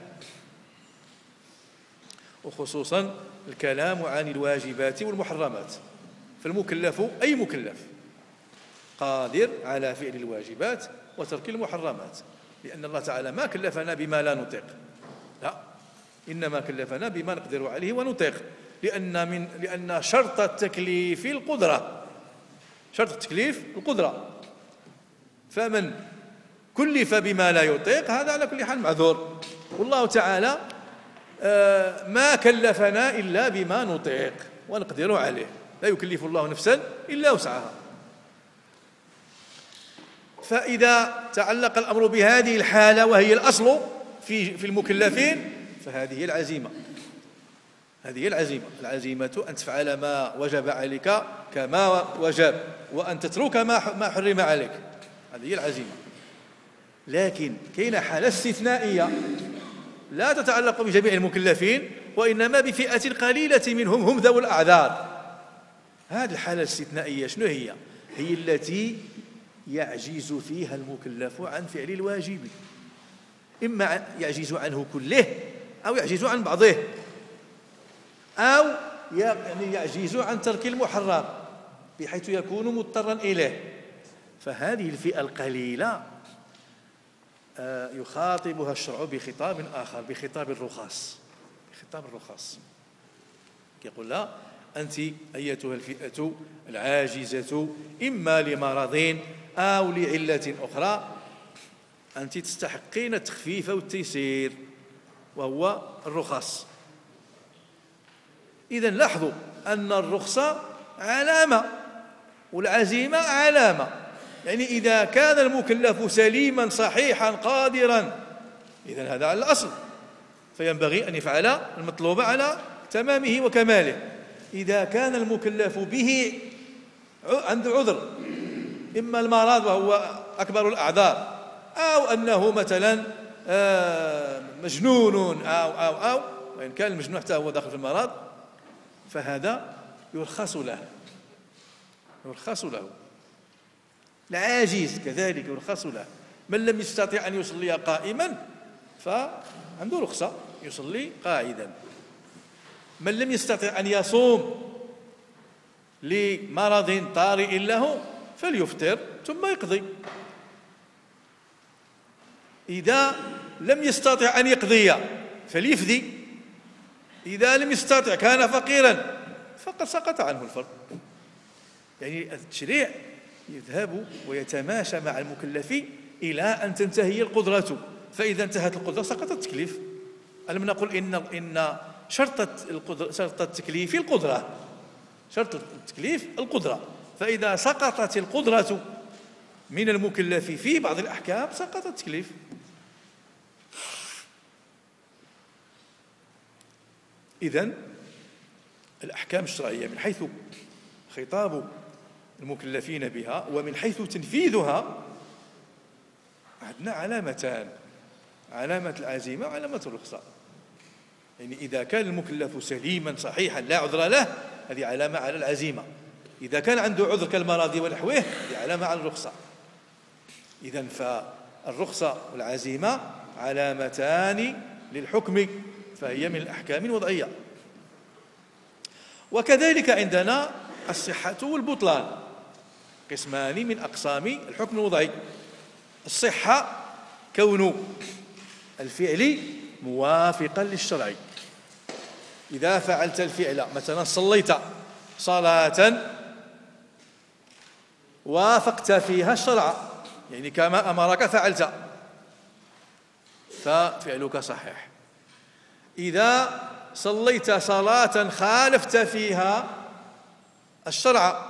وخصوصا الكلام عن الواجبات والمحرمات. فالمكلف أي مكلف قادر على فعل الواجبات وترك المحرمات، لأن الله تعالى ما كلفنا بما لا نطيق، لا، إنما كلفنا بما نقدر عليه ونطيق، لأن شرط التكليف القدرة، شرط التكليف القدرة. فمن كلف بما لا يطيق هذا على كل حال معذور، والله تعالى ما كلفنا إلا بما نطيق ونقدر عليه، لا يكلف الله نفسا إلا وسعها. فإذا تعلق الأمر بهذه الحالة وهي الأصل في المكلفين فهذه العزيمة، هذه العزيمة. العزيمة أن تفعل ما وجب عليك كما وجب، وأن تترك ما حرم عليك، هذه العزيمة. لكن كاين حالة استثنائية لا تتعلق بجميع المكلفين، وإنما بفئة قليلة منهم، هم ذوي الأعذار. هذه الحالة الاستثنائية شنو هي؟ هي التي يعجز فيها المكلف عن فعل الواجب، إما يعجز عنه كله أو يعجز عن بعضه، أو يعني يعجز عن ترك المحرم بحيث يكون مضطرا إليه. فهذه الفئة القليلة يخاطبها الشرع بخطاب آخر، بخطاب الرخص، بخطاب الرخص. يقول لها: أنت أيتها الفئة العاجزة إما لمرض أو لعلة أخرى، أنت تستحقين التخفيف والتيسير وهو الرخص. إذن لاحظوا أن الرخصة علامة والعزيمة علامة، يعني إذا كان المكلف سليما صحيحا قادرا إذن هذا على الأصل، فينبغي أن يفعل المطلوب على تمامه وكماله. إذا كان المكلف به عنده عذر، إما المرض وهو أكبر الأعذار، أو أنه مثلا مجنون أو وإن كان المجنون حتى هو داخل في المرض، فهذا يرخص له، يرخص له. العاجز كذلك يرخص له. من لم يستطع أن يصلي قائما فعنده رخصة يصلي قاعدا. من لم يستطع أن يصوم لمرض طارئ له فليفطر ثم يقضي. إذا لم يستطع أن يقضي فليفدي. إذا لم يستطع كان فقيرا فقد سقط عنه الفرض. يعني التشريع يذهب ويتماشى مع المكلف إلى أن تنتهي القدرة، فإذا انتهت القدرة سقط التكليف. ألم نقل إن شرط التكليف القدرة، شرط التكليف القدرة، فإذا سقطت القدرة من المكلف في بعض الأحكام سقط التكليف. إذن الأحكام الشرعية من حيث خطاب المكلفين بها ومن حيث تنفيذها عندنا علامتان. علامة العزيمة وعلامة الرخصة. يعني إذا كان المكلف سليما صحيحا لا عذر له، هذه علامة على العزيمة. إذا كان عنده عذر كالمرض ونحوه، هذه علامة على الرخصة. إذن فالرخصة والعزيمة علامتان للحكم، فهي من الأحكام الوضعية. وكذلك عندنا الصحة والبطلان، قسمان من أقسام الحكم الوضعي. الصحة كون الفعل موافقا للشرع. إذا فعلت الفعل، مثلا صليت صلاة وافقت فيها الشرع، يعني كما أمرك فعلت، ففعلك صحيح. إذا صليت صلاة خالفت فيها الشرع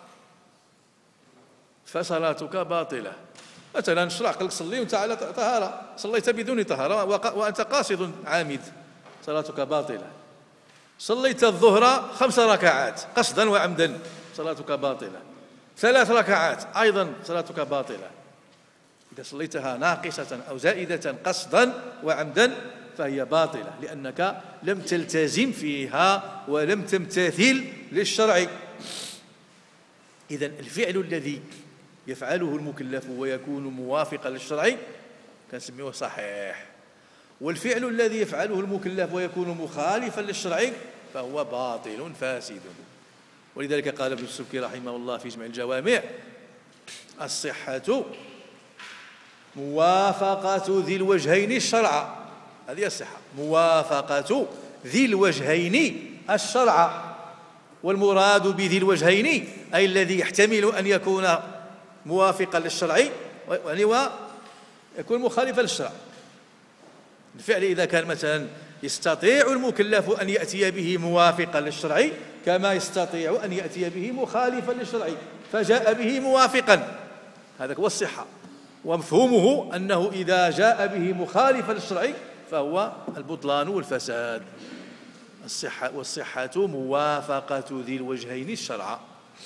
فصلاتك باطلة. مثلا الشرع قال لك صلي وانت على طهارة، صليت بدون طهارة وأنت قاصد عامد، صلاتك باطلة. صليت الظهر 5 ركعات قصدا وعمدا، صلاتك باطلة. 3 ركعات أيضا صلاتك باطلة. إذا صليتها ناقصة أو زائدة قصدا وعمدا فهي باطلة، لأنك لم تلتزم فيها ولم تمتثل للشرع. إذن الفعل الذي يفعله المكلف ويكون موافقا للشرع كنسميه صحيح، والفعل الذي يفعله المكلف ويكون مخالفا للشرع فهو باطل فاسد. ولذلك قال ابن السبكي رحمه الله في جمع الجوامع: الصحة موافقة ذي الوجهين الشرع. هذه الصحة، موافقة ذي الوجهين الشرع. والمراد بذي الوجهين أي الذي يحتمل أن يكون موافقا للشرع ويكون مخالفا للشرع. الفعل إذا كان مثلا يستطيع المكلف أن يأتي به موافقا للشرع كما يستطيع أن يأتي به مخالفا للشرع، فجاء به موافقا، هذا هو الصحة. ومفهومه أنه إذا جاء به مخالفا للشرع فهو البطلان والفساد. والصحة موافقة ذي الوجهين الشرع،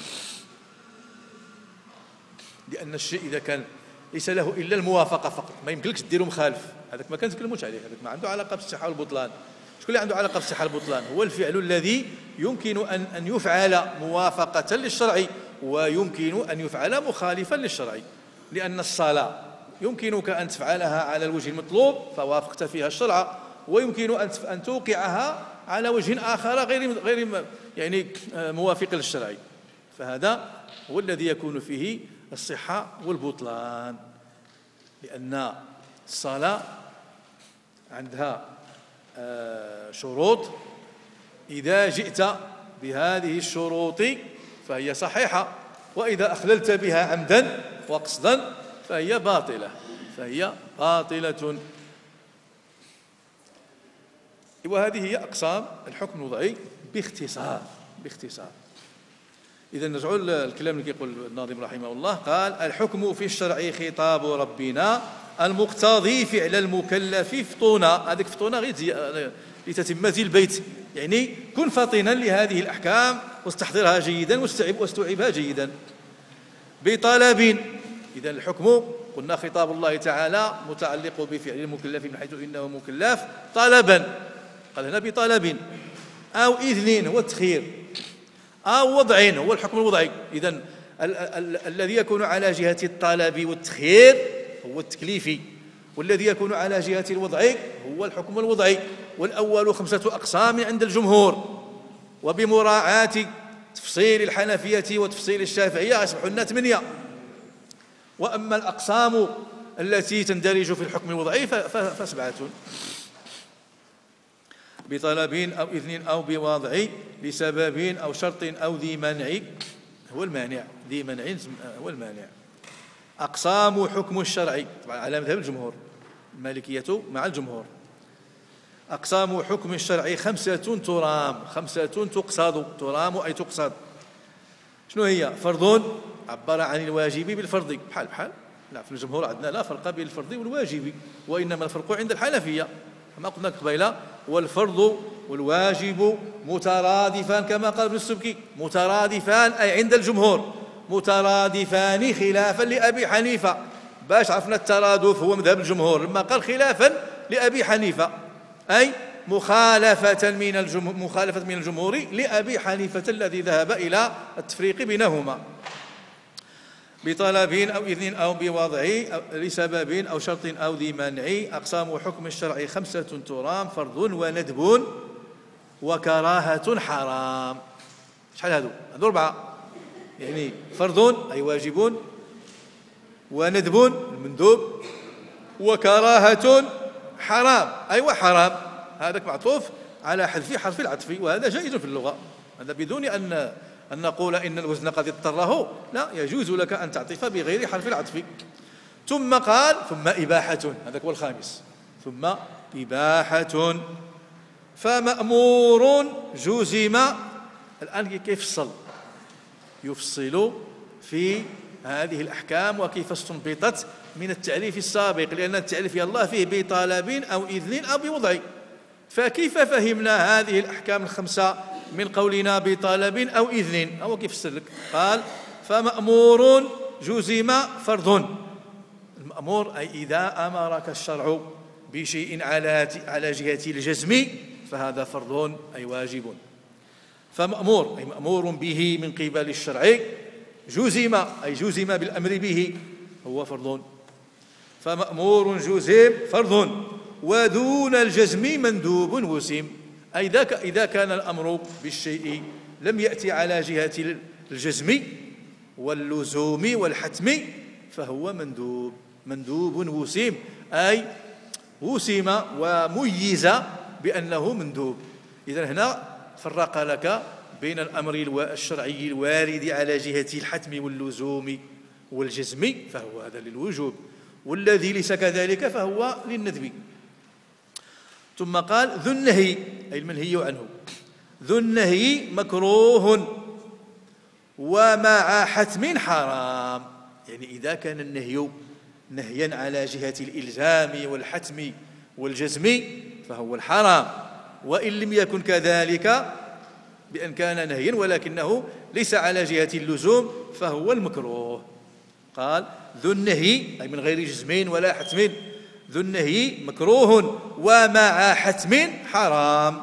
لأن الشيء إذا كان ليس له إلا الموافقة فقط، ما يمكنلكش ديرو مخالف، هذاك ما كنتكلموش عليه، هذاك ما عنده علاقة بالصحة والبطلان. شكون اللي عنده علاقة بالصحة والبطلان؟ هو الفعل الذي يمكن أن يفعل موافقة للشرع ويمكن أن يفعل مخالفا للشرع. لأن الصلاة يمكنك أن تفعلها على الوجه المطلوب فوافقت فيها الشرع، ويمكن أن توقعها على وجه آخر غير يعني موافق للشرع، فهذا هو الذي يكون فيه الصحة والبطلان. لأن الصلاة عندها شروط، إذا جئت بهذه الشروط فهي صحيحة، وإذا أخللت بها عمدا وقصدا فهي باطلة، وهذه هي أقسام الحكم الوضعي باختصار. إذا نرجعوا للكلام اللي يقول الناظم رحمه الله، قال: الحكم في الشرع خطاب ربنا المقتضي فعل المكلف فطونا. هذيك فطونا غير لتتمة البيت، يعني كن فطنا لهذه الأحكام واستحضرها جيدا واستوعبها جيدا بطلب. إذا الحكم قلنا خطاب الله تعالى متعلق بفعل المكلف من حيث إنه مكلف طلبا، قال هنا بطلب، أو إذن هو التخيير، أو وضع هو الحكم الوضعي. إذن الذي يكون على جهة الطلب والتخيير هو التكليفي، والذي يكون على جهة الوضع هو الحكم الوضعي. والأول 5 أقسام عند الجمهور، وبمراعاة تفصيل الحنفية وتفصيل الشافعية أصبحوا لنا 8. وأما الأقسام التي تندرج في الحكم الوضعي ف7: بطلب أو إذن أو بوضع، لسبب أو شرط أو ذي منع هو المانع، ذي منع هو المانع. أقسام حكم الشرع طبعا على مذهب الجمهور، المالكية مع الجمهور. أقسام حكم الشرع 5 ترام، 5 تقصد، ترام أي تقصد. شنو هي؟ فرض عبر عن الواجب بالفرض، بحال لا، في الجمهور عندنا لا فرق بين الفرض والواجب، وإنما الفرق عند الحنفية كما قلنا قبيله. والفرض والواجب مترادفان كما قال ابن السبكي، مترادفان أي عند الجمهور مترادفان خلافا لأبي حنيفة، باش عرفنا الترادف هو مذهب الجمهور لما قال خلافا لأبي حنيفة، أي مخالفة من الجمهور لأبي حنيفة الذي ذهب إلى التفريق بينهما بطلب أو إذن أو بوضع لسبب أو شرط أو ذي منع. أقسام حكم الشرع 5 ترام: فرض وندب وكراهة حرام. شحال هذو 4 يعني فرض أي واجب، وندب المندوب، وكراهة حرام أي وحرام. هذاك معطوف على حذف حرف العطف، وهذا جائز في اللغة، هذا بدون أن نقول إن الوزن قد اضطره، لا، يجوز لك أن تعطف بغير حرف العطف. ثم قال ثم إباحة، هذاك هو الخامس، ثم إباحة. فمأمور جزم. الآن كيف يفصل في هذه الأحكام وكيف استنبطت من التعريف السابق، لأن التعريف الله فيه بطلب أو إذن أو بوضع. فكيف فهمنا هذه الأحكام 5 من قولنا بطلب أو إذن؟ أو كيف فسر؟ قال فمأمور جزم فرض. المأمور أي إذا أمرك الشرع بشيء على جهة الجزم فهذا فرض أي واجب. فمأمور أي مأمور به من قبل الشرع، جزم أي جزم بالأمر به هو فرض. فمأمور جزم فرض، ودون الجزم مندوب وسم. أي إذا كان الأمر بالشيء لم يأتي على جهة الجزم واللزوم والحتم فهو مندوب وسم، أي وسم وميز بأنه مندوب. إذن هنا فرق لك بين الأمر الشرعي الوارد على جهة الحتم واللزوم والجزم فهو هذا للوجوب، والذي ليس كذلك فهو للندب. ثم قال ذو النهي أي المنهي عنه. ذو النهي مكروه ومع حتم حرام، يعني إذا كان النهي نهيا على جهة الإلزام والحتم والجزم فهو الحرام، وإن لم يكن كذلك بأن كان نهيا ولكنه ليس على جهة اللزوم فهو المكروه. قال ذو النهي أي من غير جزم ولا حتم، ذو النهي مكروه ومع حتم حرام.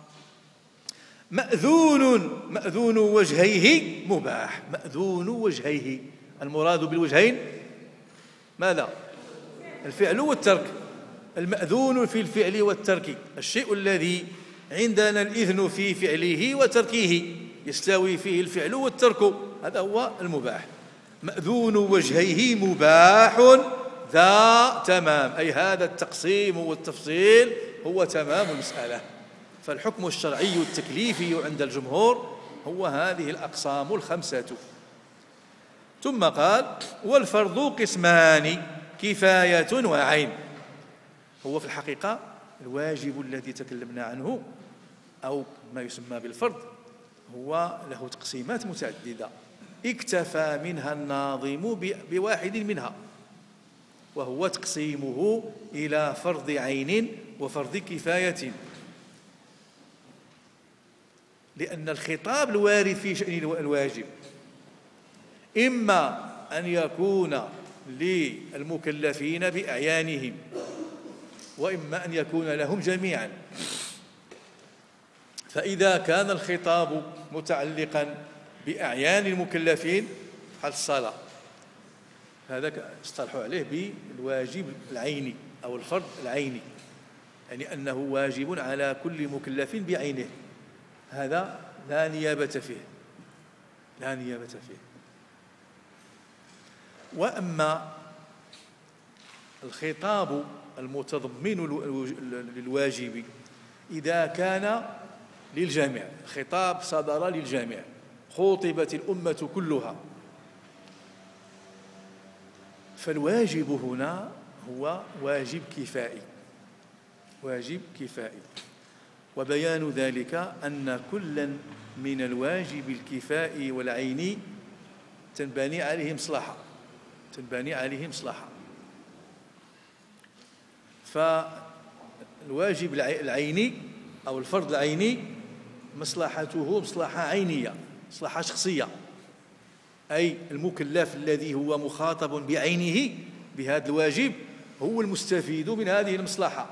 مأذون وجهيه مباح. مأذون وجهيه، المراد بالوجهين ماذا؟ الفعل والترك. المأذون في الفعل والترك الشيء الذي عندنا الإذن في فعله وتركه، يستوي فيه الفعل والترك، هذا هو المباح. مأذون وجهيه مباح ذا تمام، أي هذا التقسيم والتفصيل هو تمام المسألة. فالحكم الشرعي التكليفي عند الجمهور هو هذه الأقسام 5. ثم قال والفرض قسمان كفاية وعين. هو في الحقيقة الواجب الذي تكلمنا عنه أو ما يسمى بالفرض هو له تقسيمات متعددة اكتفى منها الناظم بواحد منها، وهو تقسيمه إلى فرض عين وفرض كفاية. لأن الخطاب الوارد في شأن الواجب إما أن يكون للمكلفين بأعيانهم وإما أن يكون لهم جميعا. فإذا كان الخطاب متعلقا بأعيان المكلفين بحال الصلاة هذا اصطلحوا عليه بالواجب العيني أو الفرض العيني، يعني أنه واجب على كل مكلف بعينه، هذا لا نيابة فيه. وأما الخطاب المتضمن للواجب إذا كان للجميع، الخطاب صدر للجميع، خوطبت الأمة كلها، فالواجب هنا هو واجب كفائي. وبيان ذلك أن كلا من الواجب الكفائي والعيني تنبني عليه مصلحة. فالواجب العيني أو الفرض العيني مصلحته مصلحة عينية، مصلحة شخصية، أي المكلف الذي هو مخاطب بعينه بهذا الواجب هو المستفيد من هذه المصلحة.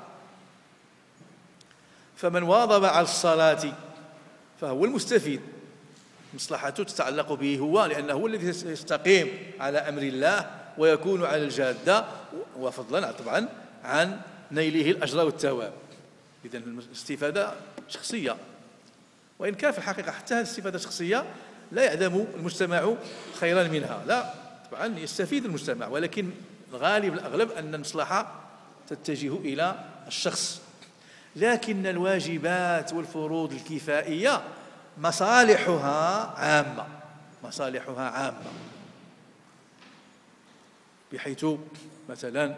فمن واظب على الصلاة فهو المستفيد، مصلحته تتعلق به هو، لأنه هو الذي يستقيم على أمر الله ويكون على الجادة، وفضلا طبعا عن نيله الأجر والثواب. إذن الاستفادة شخصية، وإن كان في الحقيقة حتى هذه الاستفادة الشخصية لا يعدم المجتمع خيرا منها، لا طبعا يستفيد المجتمع، ولكن الغالب الأغلب أن المصلحة تتجه إلى الشخص. لكن الواجبات والفروض الكفائية مصالحها عامة، مصالحها عامة، بحيث مثلا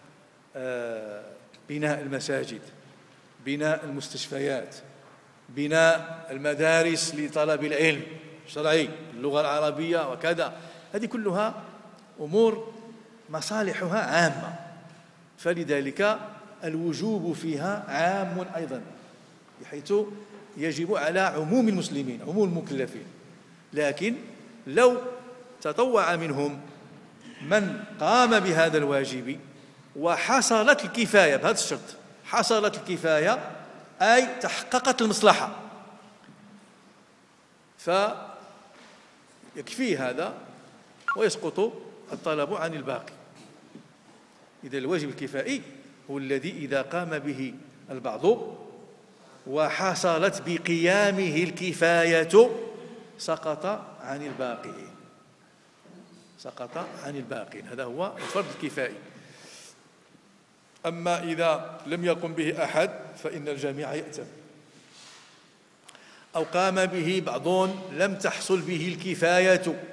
بناء المساجد، بناء المستشفيات، بناء المدارس لطلب العلم الشرعي اللغة العربية وكذا، هذه كلها أمور مصالحها عامة، فلذلك الوجوب فيها عام أيضا، بحيث يجب على عموم المسلمين، عموم المكلفين. لكن لو تطوع منهم من قام بهذا الواجب وحصلت الكفاية، بهذا الشرط حصلت الكفاية أي تحققت المصلحة، فيكفي هذا ويسقط الطلب عن الباقي. إذا الواجب الكفائي هو الذي إذا قام به البعض وحصلت بقيامه الكفاية سقط عن الباقين، سقط عن الباقين، هذا هو الفرض الكفائي. أما إذا لم يقم به أحد فإن الجميع يأتم، أو قام به بعض لم تحصل به الكفاية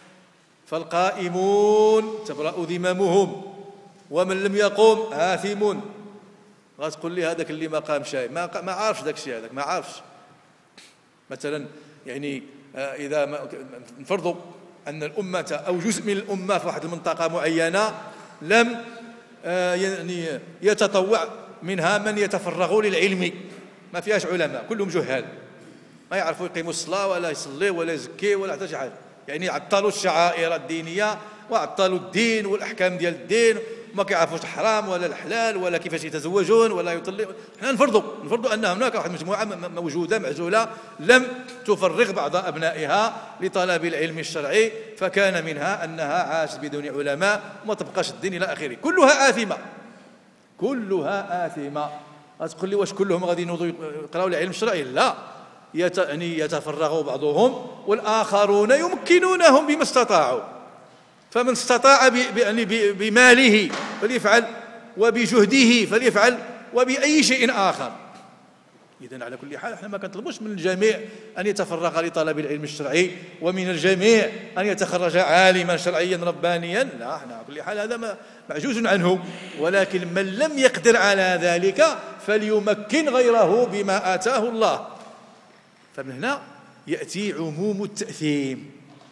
فالقائمون تبرأ ذممهم، ومن لم يقم آثم. غتقول لي هذاك اللي ما قام شيء ما عارفش داك الشيء، هذاك ما عارفش. مثلا يعني إذا نفرضوا أن الأمة أو جزء من الأمة في واحد المنطقة معينة لم يعني يتطوع منها من يتفرغ للعلم، ما فيهاش علماء، كلهم جهال، ما يعرفوا يقيموا الصلاة ولا يصلي ولا يزكي ولا حتى شي حاجة، يعني عطلوا الشعائر الدينية وعطلوا الدين والأحكام ديال الدين، ما كيعرفوش الحرام ولا الحلال ولا كيفاش يتزوجون ولا يطلقون. حنا نفرضوا أن هناك واحد مجموعة موجودة معزولة لم تفرغ بعض أبنائها لطلب العلم الشرعي، فكان منها أنها عاشت بدون علماء وما تبقاش الدين إلى آخره، كلها آثمة، كلها آثمة. تقول لي واش كلهم غادي ينوضوا يقراوا العلم الشرعي؟ لا، يعني يتفرغ بعضهم والآخرون يمكنونهم بما استطاعوا. فمن استطاع بماله فليفعل، وبجهده فليفعل، وبأي شيء آخر. إذن على كل حال احنا ما كنطلبوش من الجميع أن يتفرغ لطلب العلم الشرعي ومن الجميع أن يتخرج عالما شرعيا ربانيا، لا، احنا على كل حال هذا معجوز عنه، ولكن من لم يقدر على ذلك فليمكن غيره بما آتاه الله. فمن هنا يأتي عموم التأثيم.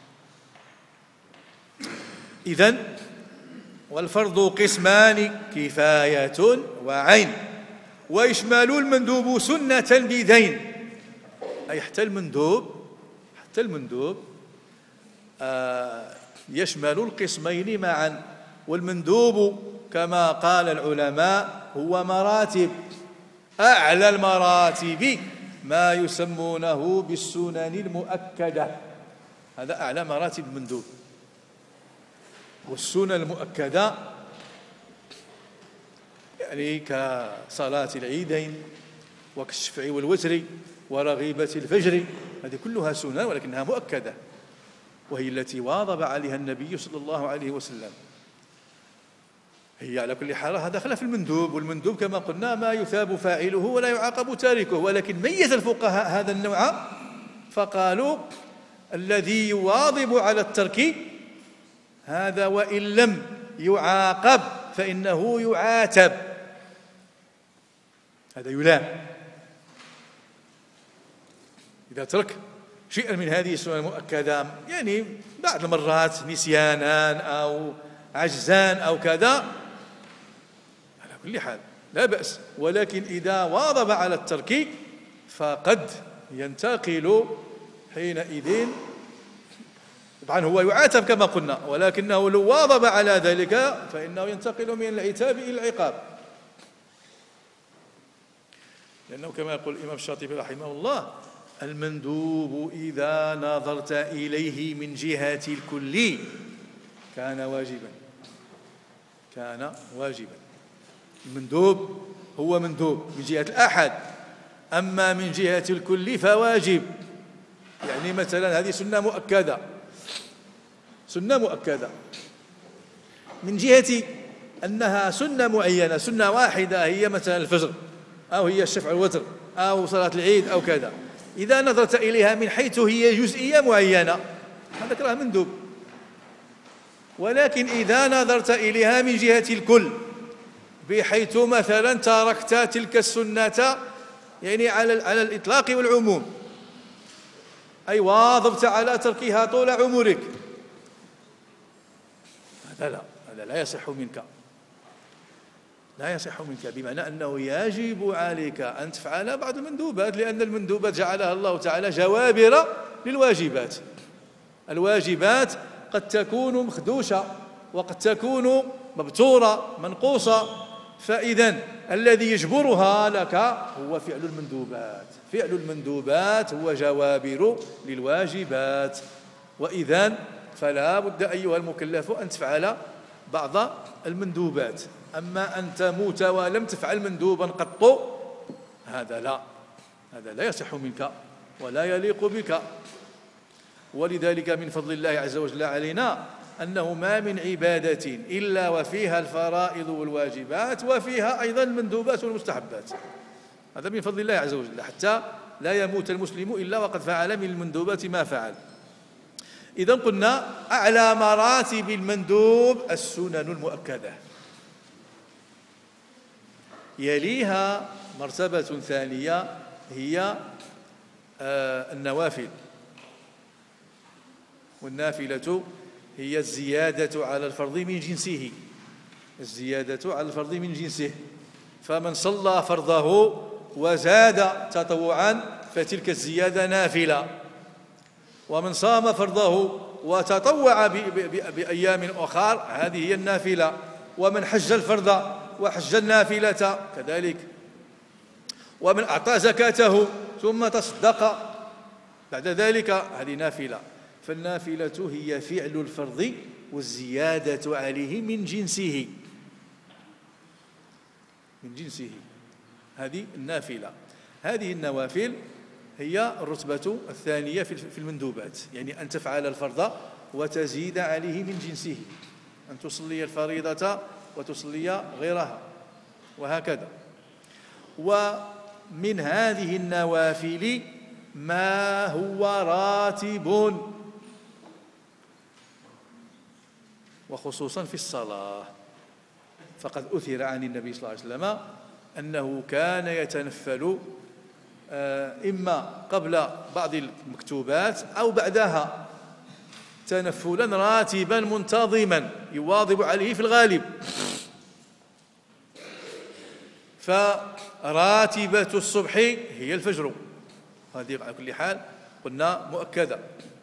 إذن والفرض قسمان كفاية وعين، ويشمل المندوب سنة بذين، أي حتى المندوب يشمل القسمين معا. والمندوب كما قال العلماء هو مراتب، أعلى المراتب ما يسمونه بالسنن المؤكدة، هذا أعلى مراتب المندوب. والسنن المؤكدة يعني كصلاة العيدين وكالشفع والوتر ورغيبة الفجر، هذه كلها سنن ولكنها مؤكدة، وهي التي واظب عليها النبي صلى الله عليه وسلم. هي على كل حال هذا خلاف المندوب، والمندوب كما قلنا ما يثاب فاعله ولا يعاقب تاركه، ولكن ميز الفقهاء هذا النوع فقالوا الذي يواظب على الترك هذا وإن لم يعاقب فإنه يعاتب، هذا يلام إذا ترك شيئا من هذه السنن المؤكدة، يعني بعض المرات نسيانا أو عجزان أو كذا، على كل حال لا بأس. ولكن إذا واظب على الترك فقد ينتقل حينئذ طبعا هو يعاتب كما قلنا، ولكنه لو واظب على ذلك فإنه ينتقل من العتاب إلى العقاب، لأنه كما يقول الإمام الشاطبي رحمه الله: المندوب إذا نظرت إليه من جهة الكل كان واجبا. كان واجبا. المندوب هو مندوب من جهة الأحد، أما من جهة الكل فواجب. يعني مثلا هذه سنة مؤكدة، سنة مؤكدة من جهة أنها سنة معينة، سنة واحدة هي مثلا الفجر، أو هي الشفع والوتر، أو صلاة العيد، أو كذا. إذا نظرت إليها من حيث هي جزئية معينة هذا راه مندوب. ولكن إذا نظرت إليها من جهة الكل، بحيث مثلا تركت تلك السنة يعني على الإطلاق والعموم، أي واظبت على تركها طول عمرك، هذا لا يصح منك، لا يصح منك، بمعنى أنه يجب عليك أن تفعل بعض المندوبات، لأن المندوبات جعلها الله تعالى جوابر للواجبات. الواجبات قد تكون مخدوشة، وقد تكون مبتورة منقوصة، فإذا الذي يجبرها لك هو فعل المندوبات. فعل المندوبات هو جوابر للواجبات. وإذن فلا بد أيها المكلف أن تفعل بعض المندوبات. أما أن تموت ولم تفعل مندوبا قط هذا لا يصح منك ولا يليق بك. ولذلك من فضل الله عز وجل علينا أنه ما من عبادة إلا وفيها الفرائض والواجبات، وفيها أيضا المندوبات والمستحبات. هذا من فضل الله عز وجل، حتى لا يموت المسلم إلا وقد فعل من المندوبات ما فعل. إذن قلنا أعلى مراتب المندوب السنن المؤكدة، يليها مرتبة ثانية هي النوافل. والنافلة هي الزيادة على الفرض من جنسه، الزيادة على الفرض من جنسه. فمن صلى فرضه وزاد تطوعا فتلك الزيادة نافلة، ومن صام فرضه وتطوع بأيام أخرى هذه هي النافلة، ومن حج الفرض وحج النافلة كذلك، ومن أعطى زكاته ثم تصدق بعد ذلك هذه نافلة. فالنافلة هي فعل الفرض والزيادة عليه من جنسه، من جنسه، هذه النافلة. هذه النوافل هي الرتبة الثانية في المندوبات، يعني أن تفعل الفرض وتزيد عليه من جنسه، أن تصلي الفريضة وتصلي غيرها وهكذا. ومن هذه النوافل ما هو راتب، وخصوصا في الصلاة، فقد أثر عن النبي صلى الله عليه وسلم أنه كان يتنفل إما قبل بعض المكتوبات أو بعدها تنفلا راتبا منتظما يواظب عليه في الغالب. فراتبة الصبح هي الفجر، هذه على كل حال قلنا مؤكدة.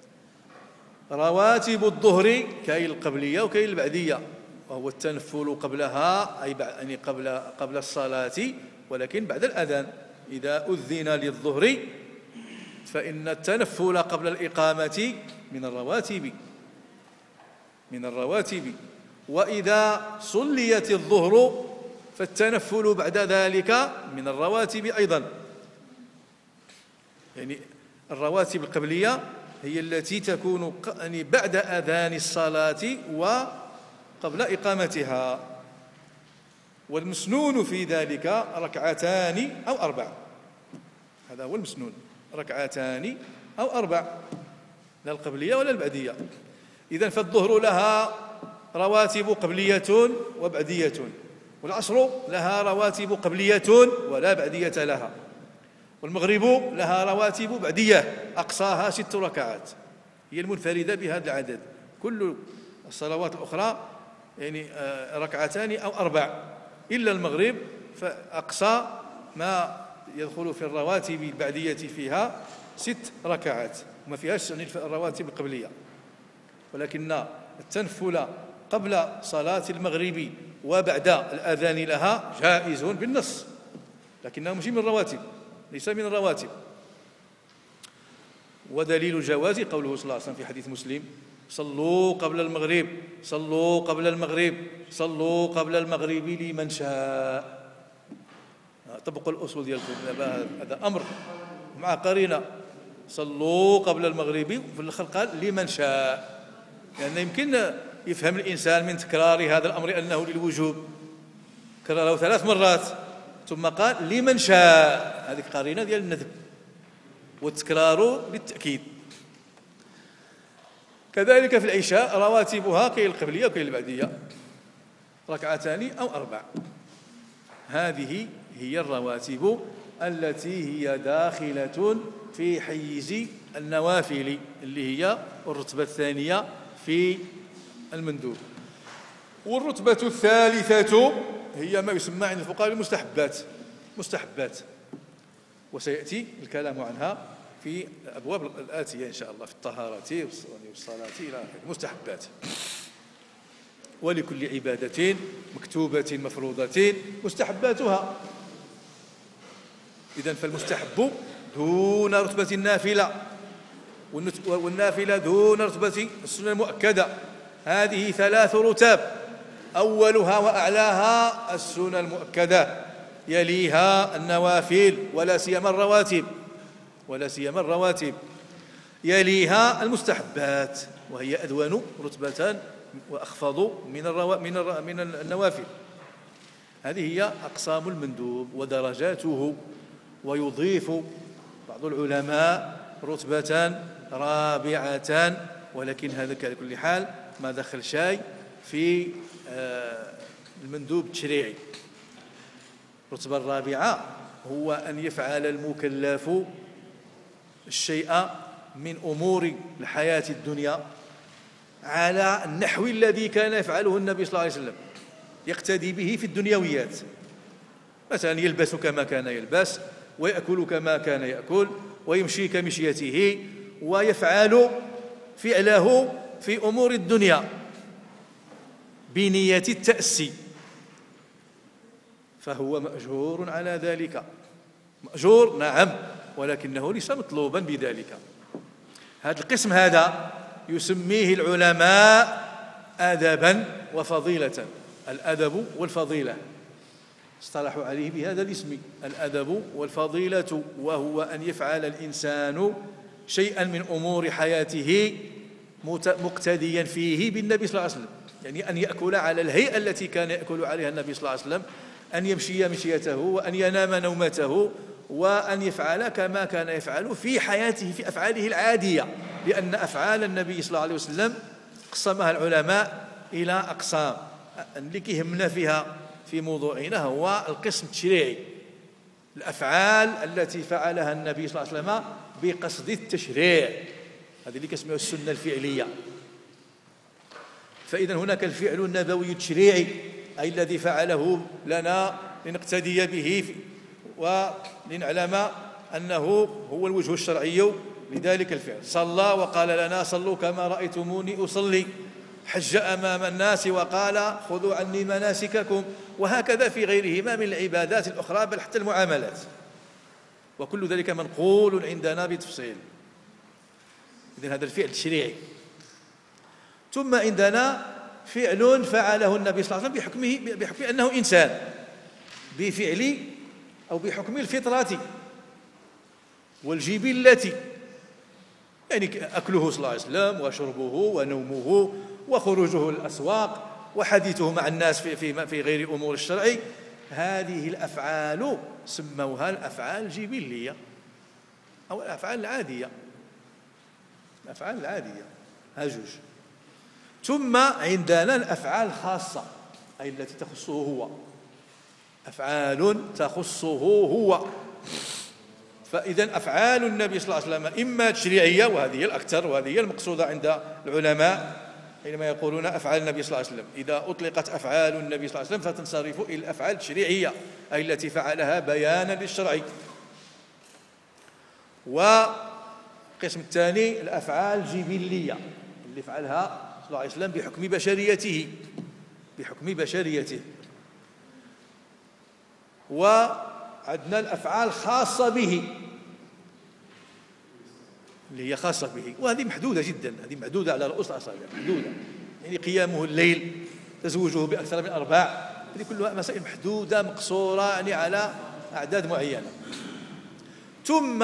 رواتب الظهر كاين القبلية وكاين البعدية، وهو التنفل قبلها أي يعني قبل الصلاة، ولكن بعد الأذان. إذا أذن للظهر فإن التنفل قبل الإقامة من الرواتب، وإذا صليت الظهر فالتنفل بعد ذلك من الرواتب أيضا. يعني الرواتب القبلية هي التي تكون يعني بعد أذان الصلاة وقبل إقامتها، والمسنون في ذلك ركعتان أو أربع. هذا هو المسنون، ركعتان أو أربع، لا القبلية ولا البعدية. إذن فالظهر لها رواتب قبلية وبعدية، والعصر لها رواتب قبلية ولا بعدية لها، والمغرب لها رواتب بعدية أقصاها 6 ركعات، هي المنفردة بهذا العدد. كل الصلوات الأخرى يعني ركعتان أو أربع، إلا المغرب فأقصى ما يدخل في الرواتب البعدية فيها 6 ركعات، وما فيهاش الرواتب القبلية. ولكن التنفل قبل صلاة المغرب وبعد الأذان لها جائز بالنص، لكنه مش من الرواتب، ليس من الرواتب. ودليل الجواز قوله صلى الله عليه وسلم في حديث مسلم: صلوا قبل المغرب، صلوا قبل المغرب، صلوا قبل المغرب لمن شاء. طبقوا الأصول ديالكم، هذا أمر مع قرينة. صلوا قبل المغرب، في الآخر قال لمن شاء، لأن يمكن يفهم الإنسان من تكرار هذا الأمر أنه للوجوب، كرره 3 مرات ثم قال لمن شاء، هذه قرينة ديال الندب، والتكرار للتأكيد. كذلك في العشاء رواتبها كاين القبلية وكاين البعدية، 2 أو 4. هذه هي الرواتب التي هي داخلة في حيز النوافل، اللي هي الرتبة الثانية في المندوب. والرتبة الثالثة هي ما يسمى عند الفقهاء المستحبات، وسيأتي الكلام عنها في الأبواب الآتية إن شاء الله، في الطهارة والصلاة إلى آخره. المستحبات، ولكل عبادة مكتوبة مفروضة مستحباتها. إذن فالمستحب دون رتبة النافلة، والنافلة دون رتبة السنة المؤكدة. هذه 3 رتب، أولها وأعلاها السنة المؤكدة، يليها النوافل ولا سيما الرواتب، يليها المستحبات، وهي أدون رتبة وأخفض من النوافل. هذه هي أقسام المندوب ودرجاته. ويضيف بعض العلماء رتبة رابعة، ولكن هذا على كل حال ما دخل شيء في المندوب التشريعي. الرتبة الرابعة هو أن يفعل المكلف الشيء من أمور الحياة الدنيا على النحو الذي كان يفعله النبي صلى الله عليه وسلم، يقتدي به في الدنيويات. مثلا يلبس كما كان يلبس، ويأكل كما كان يأكل، ويمشي كمشيته، ويفعل فعله في أمور الدنيا بنية التأسي، فهو مأجور على ذلك. مأجور نعم، ولكنه ليس مطلوبا بذلك. هذا القسم هذا يسميه العلماء أدبا وفضيلة، الأدب والفضيلة، اصطلحوا عليه بهذا الاسم، الأدب والفضيلة. وهو أن يفعل الإنسان شيئا من أمور حياته مقتديا فيه بالنبي صلى الله عليه وسلم، يعني أن يأكل على الهيئة التي كان يأكل عليها النبي صلى الله عليه وسلم، أن يمشي مشيته، وأن ينام نومته، وأن يفعل كما كان يفعل في حياته في أفعاله العادية. لأن أفعال النبي صلى الله عليه وسلم قسمها العلماء إلى أقسام، اللي كيهمنا فيها في موضوعنا هو القسم التشريعي، الأفعال التي فعلها النبي صلى الله عليه وسلم بقصد التشريع، هذه اللي كاسمها السنة الفعلية. فإذا هناك الفعل النبوي التشريعي، أي الذي فعله لنا لنقتدي به ولنعلم أنه هو الوجه الشرعي لذلك الفعل. صلى وقال لنا صلوا كما رأيتموني أصلي، حج أمام الناس وقال خذوا عني مناسككم، وهكذا في غيرهما من العبادات الأخرى، بل حتى المعاملات، وكل ذلك منقول عندنا بتفصيل. إذن هذا الفعل التشريعي. ثم عندنا فعل فعله النبي صلى الله عليه وسلم بحكم أنه إنسان، بفعل أو بحكم الفطرة والجبلة، يعني أكله صلى الله عليه وسلم، وشربه، ونومه، وخروجه الأسواق، وحديثه مع الناس في غير أمور الشرع. هذه الأفعال سموها الأفعال الجبلية أو الأفعال العادية، الأفعال العادية هاجوج. ثم عندنا الأفعال الخاصة، أي التي تخصه هو، أفعال تخصه هو. فإذا أفعال النبي صلى الله عليه وسلم إما تشريعية، وهذه هي الأكثر وهذه هي المقصودة عند العلماء حينما يقولون أفعال النبي صلى الله عليه وسلم. إذا أطلقت أفعال النبي صلى الله عليه وسلم فتنصرف إلى الأفعال التشريعية، أي التي فعلها بيانا للشرع. والقسم الثاني الأفعال الجبلية، اللي فعلها صلى الله عليه وسلم بحكم بشريته. وعندنا الأفعال خاصة به اللي هي خاصة به، وهذه محدودة جدا، هذه محدودة على رؤوس الأصابع، محدودة. يعني قيامه الليل، تزوجه بأكثر من 4، هذه كلها مسائل محدودة مقصورة يعني على أعداد معينة. ثم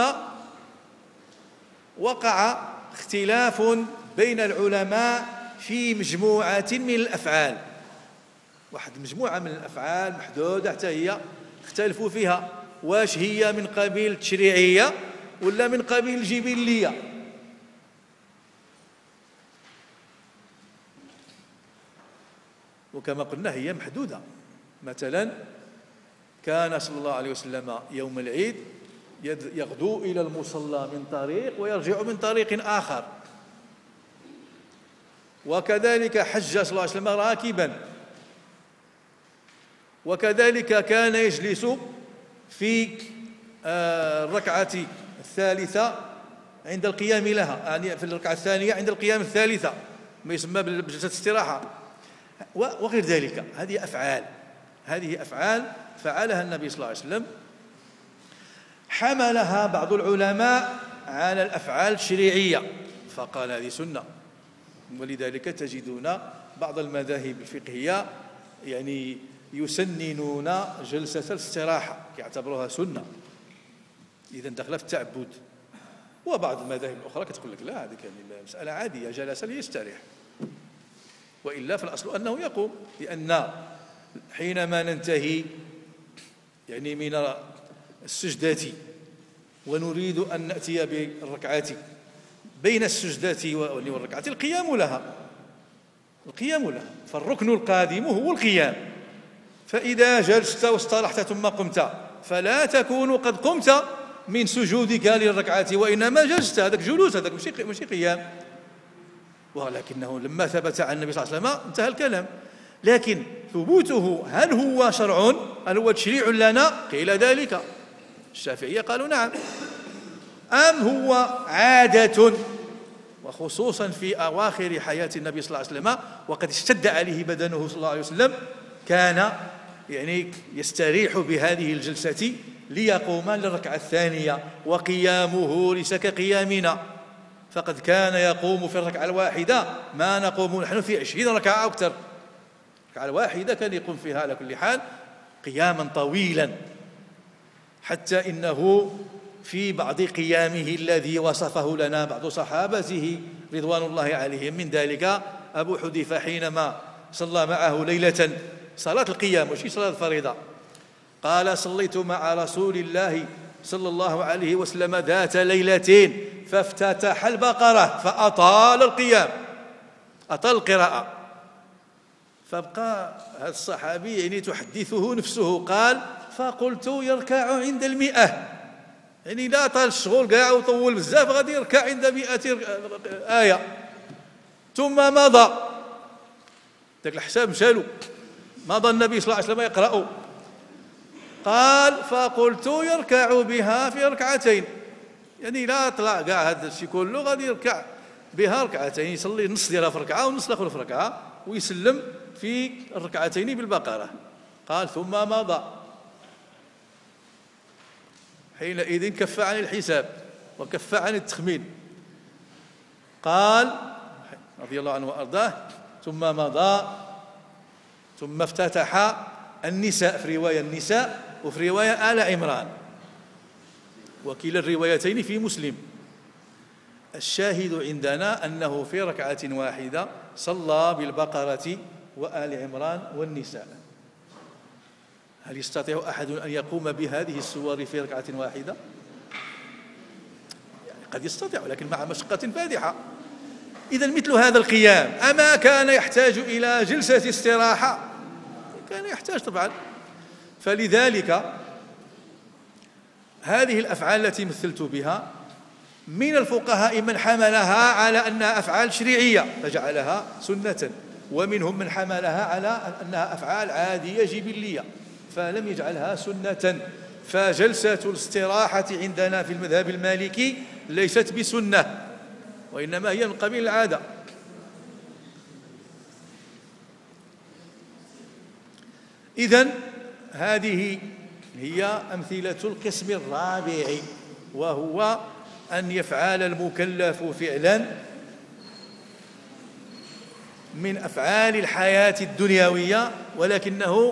وقع اختلاف بين العلماء في مجموعة من الأفعال، واحد مجموعة من الأفعال محدودة حتى هي اختلفوا فيها واش هي من قبيل التشريعية ولا من قبيل الجبلية. وكما قلنا هي محدودة. مثلا كان صلى الله عليه وسلم يوم العيد يغدو إلى المصلى من طريق ويرجع من طريق آخر، وكذلك حج صلى الله عليه وسلم راكبا، وكذلك كان يجلس في الركعة الثالثة عند القيام لها، يعني في الركعة الثانية عند القيام الثالثة، ما يسمى بجلسة استراحة وغير ذلك. هذه أفعال فعلها النبي صلى الله عليه وسلم، حملها بعض العلماء على الأفعال الشريعية فقال هذه سنة. ولذلك تجدون بعض المذاهب الفقهية يعني يسننون جلسة الاستراحة، يعتبروها سنة، إذا دخل في التعبد. وبعض المذاهب الأخرى كتقول لك لا، هذه كان مسألة عادية، جلس ليستريح، وإلا فالأصل أنه يقوم، لأن حينما ننتهي يعني من السجدة ونريد أن نأتي بالركعة بين السجدة والركعة القيام لها، فالركن القادم هو القيام. فإذا جلست واسترحت ثم قمت فلا تكون قد قمت من سجودك للركعة، وإنما جلست، هذاك جلوس، هذاك ماشي قيام. ولكنه لما ثبت عن النبي صلى الله عليه وسلم انتهى الكلام. لكن ثبوته هل هو شرع؟ هل هو تشريع لنا؟ قيل ذلك. الشافعية قالوا نعم. أم هو عادة؟ وخصوصا في أواخر حياة النبي صلى الله عليه وسلم وقد اشتد عليه بدنه صلى الله عليه وسلم، كان يعني يستريح بهذه الجلسة ليقوم للركعة الثانية، وقيامه ليس كقيامنا، فقد كان يقوم في الركعة الواحدة ما نقوم نحن في 20 ركعة أو أكثر. الركعة الواحدة كان يقوم فيها على كل حال قياما طويلا، حتى إنه في بعض قيامه الذي وصفه لنا بعض صحابته رضوان الله عليهم، من ذلك أبو حذيفة حينما صلى معه ليلة صلاة القيام وشي صلاة الفريضة، قال صليت مع رسول الله صلى الله عليه وسلم ذات ليلة فافتتح البقرة فأطال القيام، أطال القراءة. فبقى هذا الصحابي يعني تحدثه نفسه، قال فقلت يركع عند 100، يعني لا طال الشغل كاع وطول بزاف غادي يركع عند 100 آية. ثم مضى، ذاك الحساب مشالو، مضى النبي صلى الله عليه وسلم يقرأ، قال فقلت يركع بها في ركعتين، يعني لا طلع كاع هذا الشيء كله، غادي يركع بها ركعتين، يصلي نص ديالها في ركعة ونص الآخر في ركعة، ويسلم في الركعتين بالبقرة. قال ثم مضى، حينئذ كف عن الحساب وكف عن التخمين. قال رضي الله عنه وأرضاه ثم مضى ثم افتتح النساء، في رواية النساء وفي رواية آل عمران، وكلا الروايتين في مسلم. الشاهد عندنا أنه في ركعة واحدة صلى بالبقرة وآل عمران والنساء. هل يستطيع أحد أن يقوم بهذه السور في ركعة واحدة؟ يعني قد يستطيع، ولكن مع مشقة فادحة. إذن مثل هذا القيام أما كان يحتاج إلى جلسة استراحة؟ كان يحتاج طبعا. فلذلك هذه الأفعال التي مثلت بها من الفقهاء من حملها على أنها أفعال شريعية فجعلها سنة، ومنهم من حملها على أنها أفعال عادية جبلية فلم يجعلها سنة. فجلسة الاستراحة عندنا في المذهب المالكي ليست بسنة، وإنما هي من قبيل العادة. إذن هذه هي أمثلة القسم الرابع، وهو أن يفعل المكلف فعلا من أفعال الحياة الدنيوية، ولكنه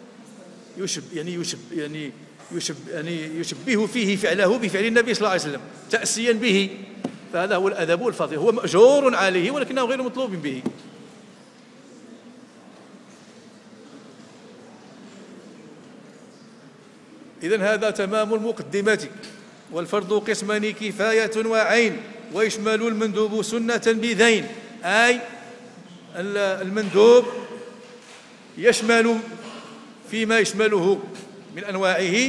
يشبه فيه فعله بفعل النبي صلى الله عليه وسلم تأسيا به، فهذا هو الأدب الفضيل، هو مأجور عليه ولكنه غير مطلوب به. إذن هذا تمام المقدمة. والفرض قسمان كفاية وعين، ويشمل المندوب سنة بذين، أي المندوب يشمل فيما يشمله من أنواعه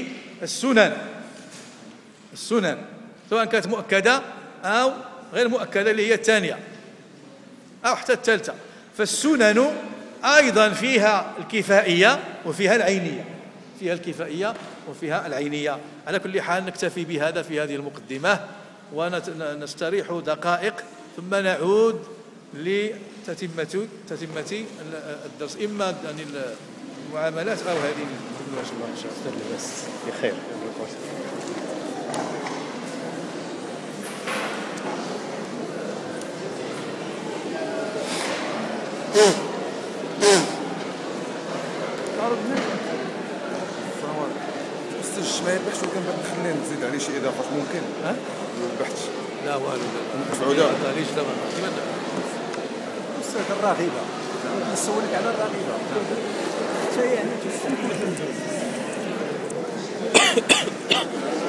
السنن سواء كانت مؤكدة أو غير مؤكدة اللي هي الثانية أو حتى الثالثة. فالسنن أيضا فيها الكفائية وفيها العينية، فيها الكفائية وفيها العينية. على كل حال نكتفي بهذا في هذه المقدمة ونستريح دقائق ثم نعود لتتمة الدرس، إما عن المعاملات أو هذه المجموعة إن شاء الله. بس بخير. ما يربحش، وكان خلينا نزيد عليه شي اضافات ممكن. ما ربحتش. لا والو، مفعوله ليش دابا أستاذ الرغيبة، نسولك على الرغيبة. شيء يعني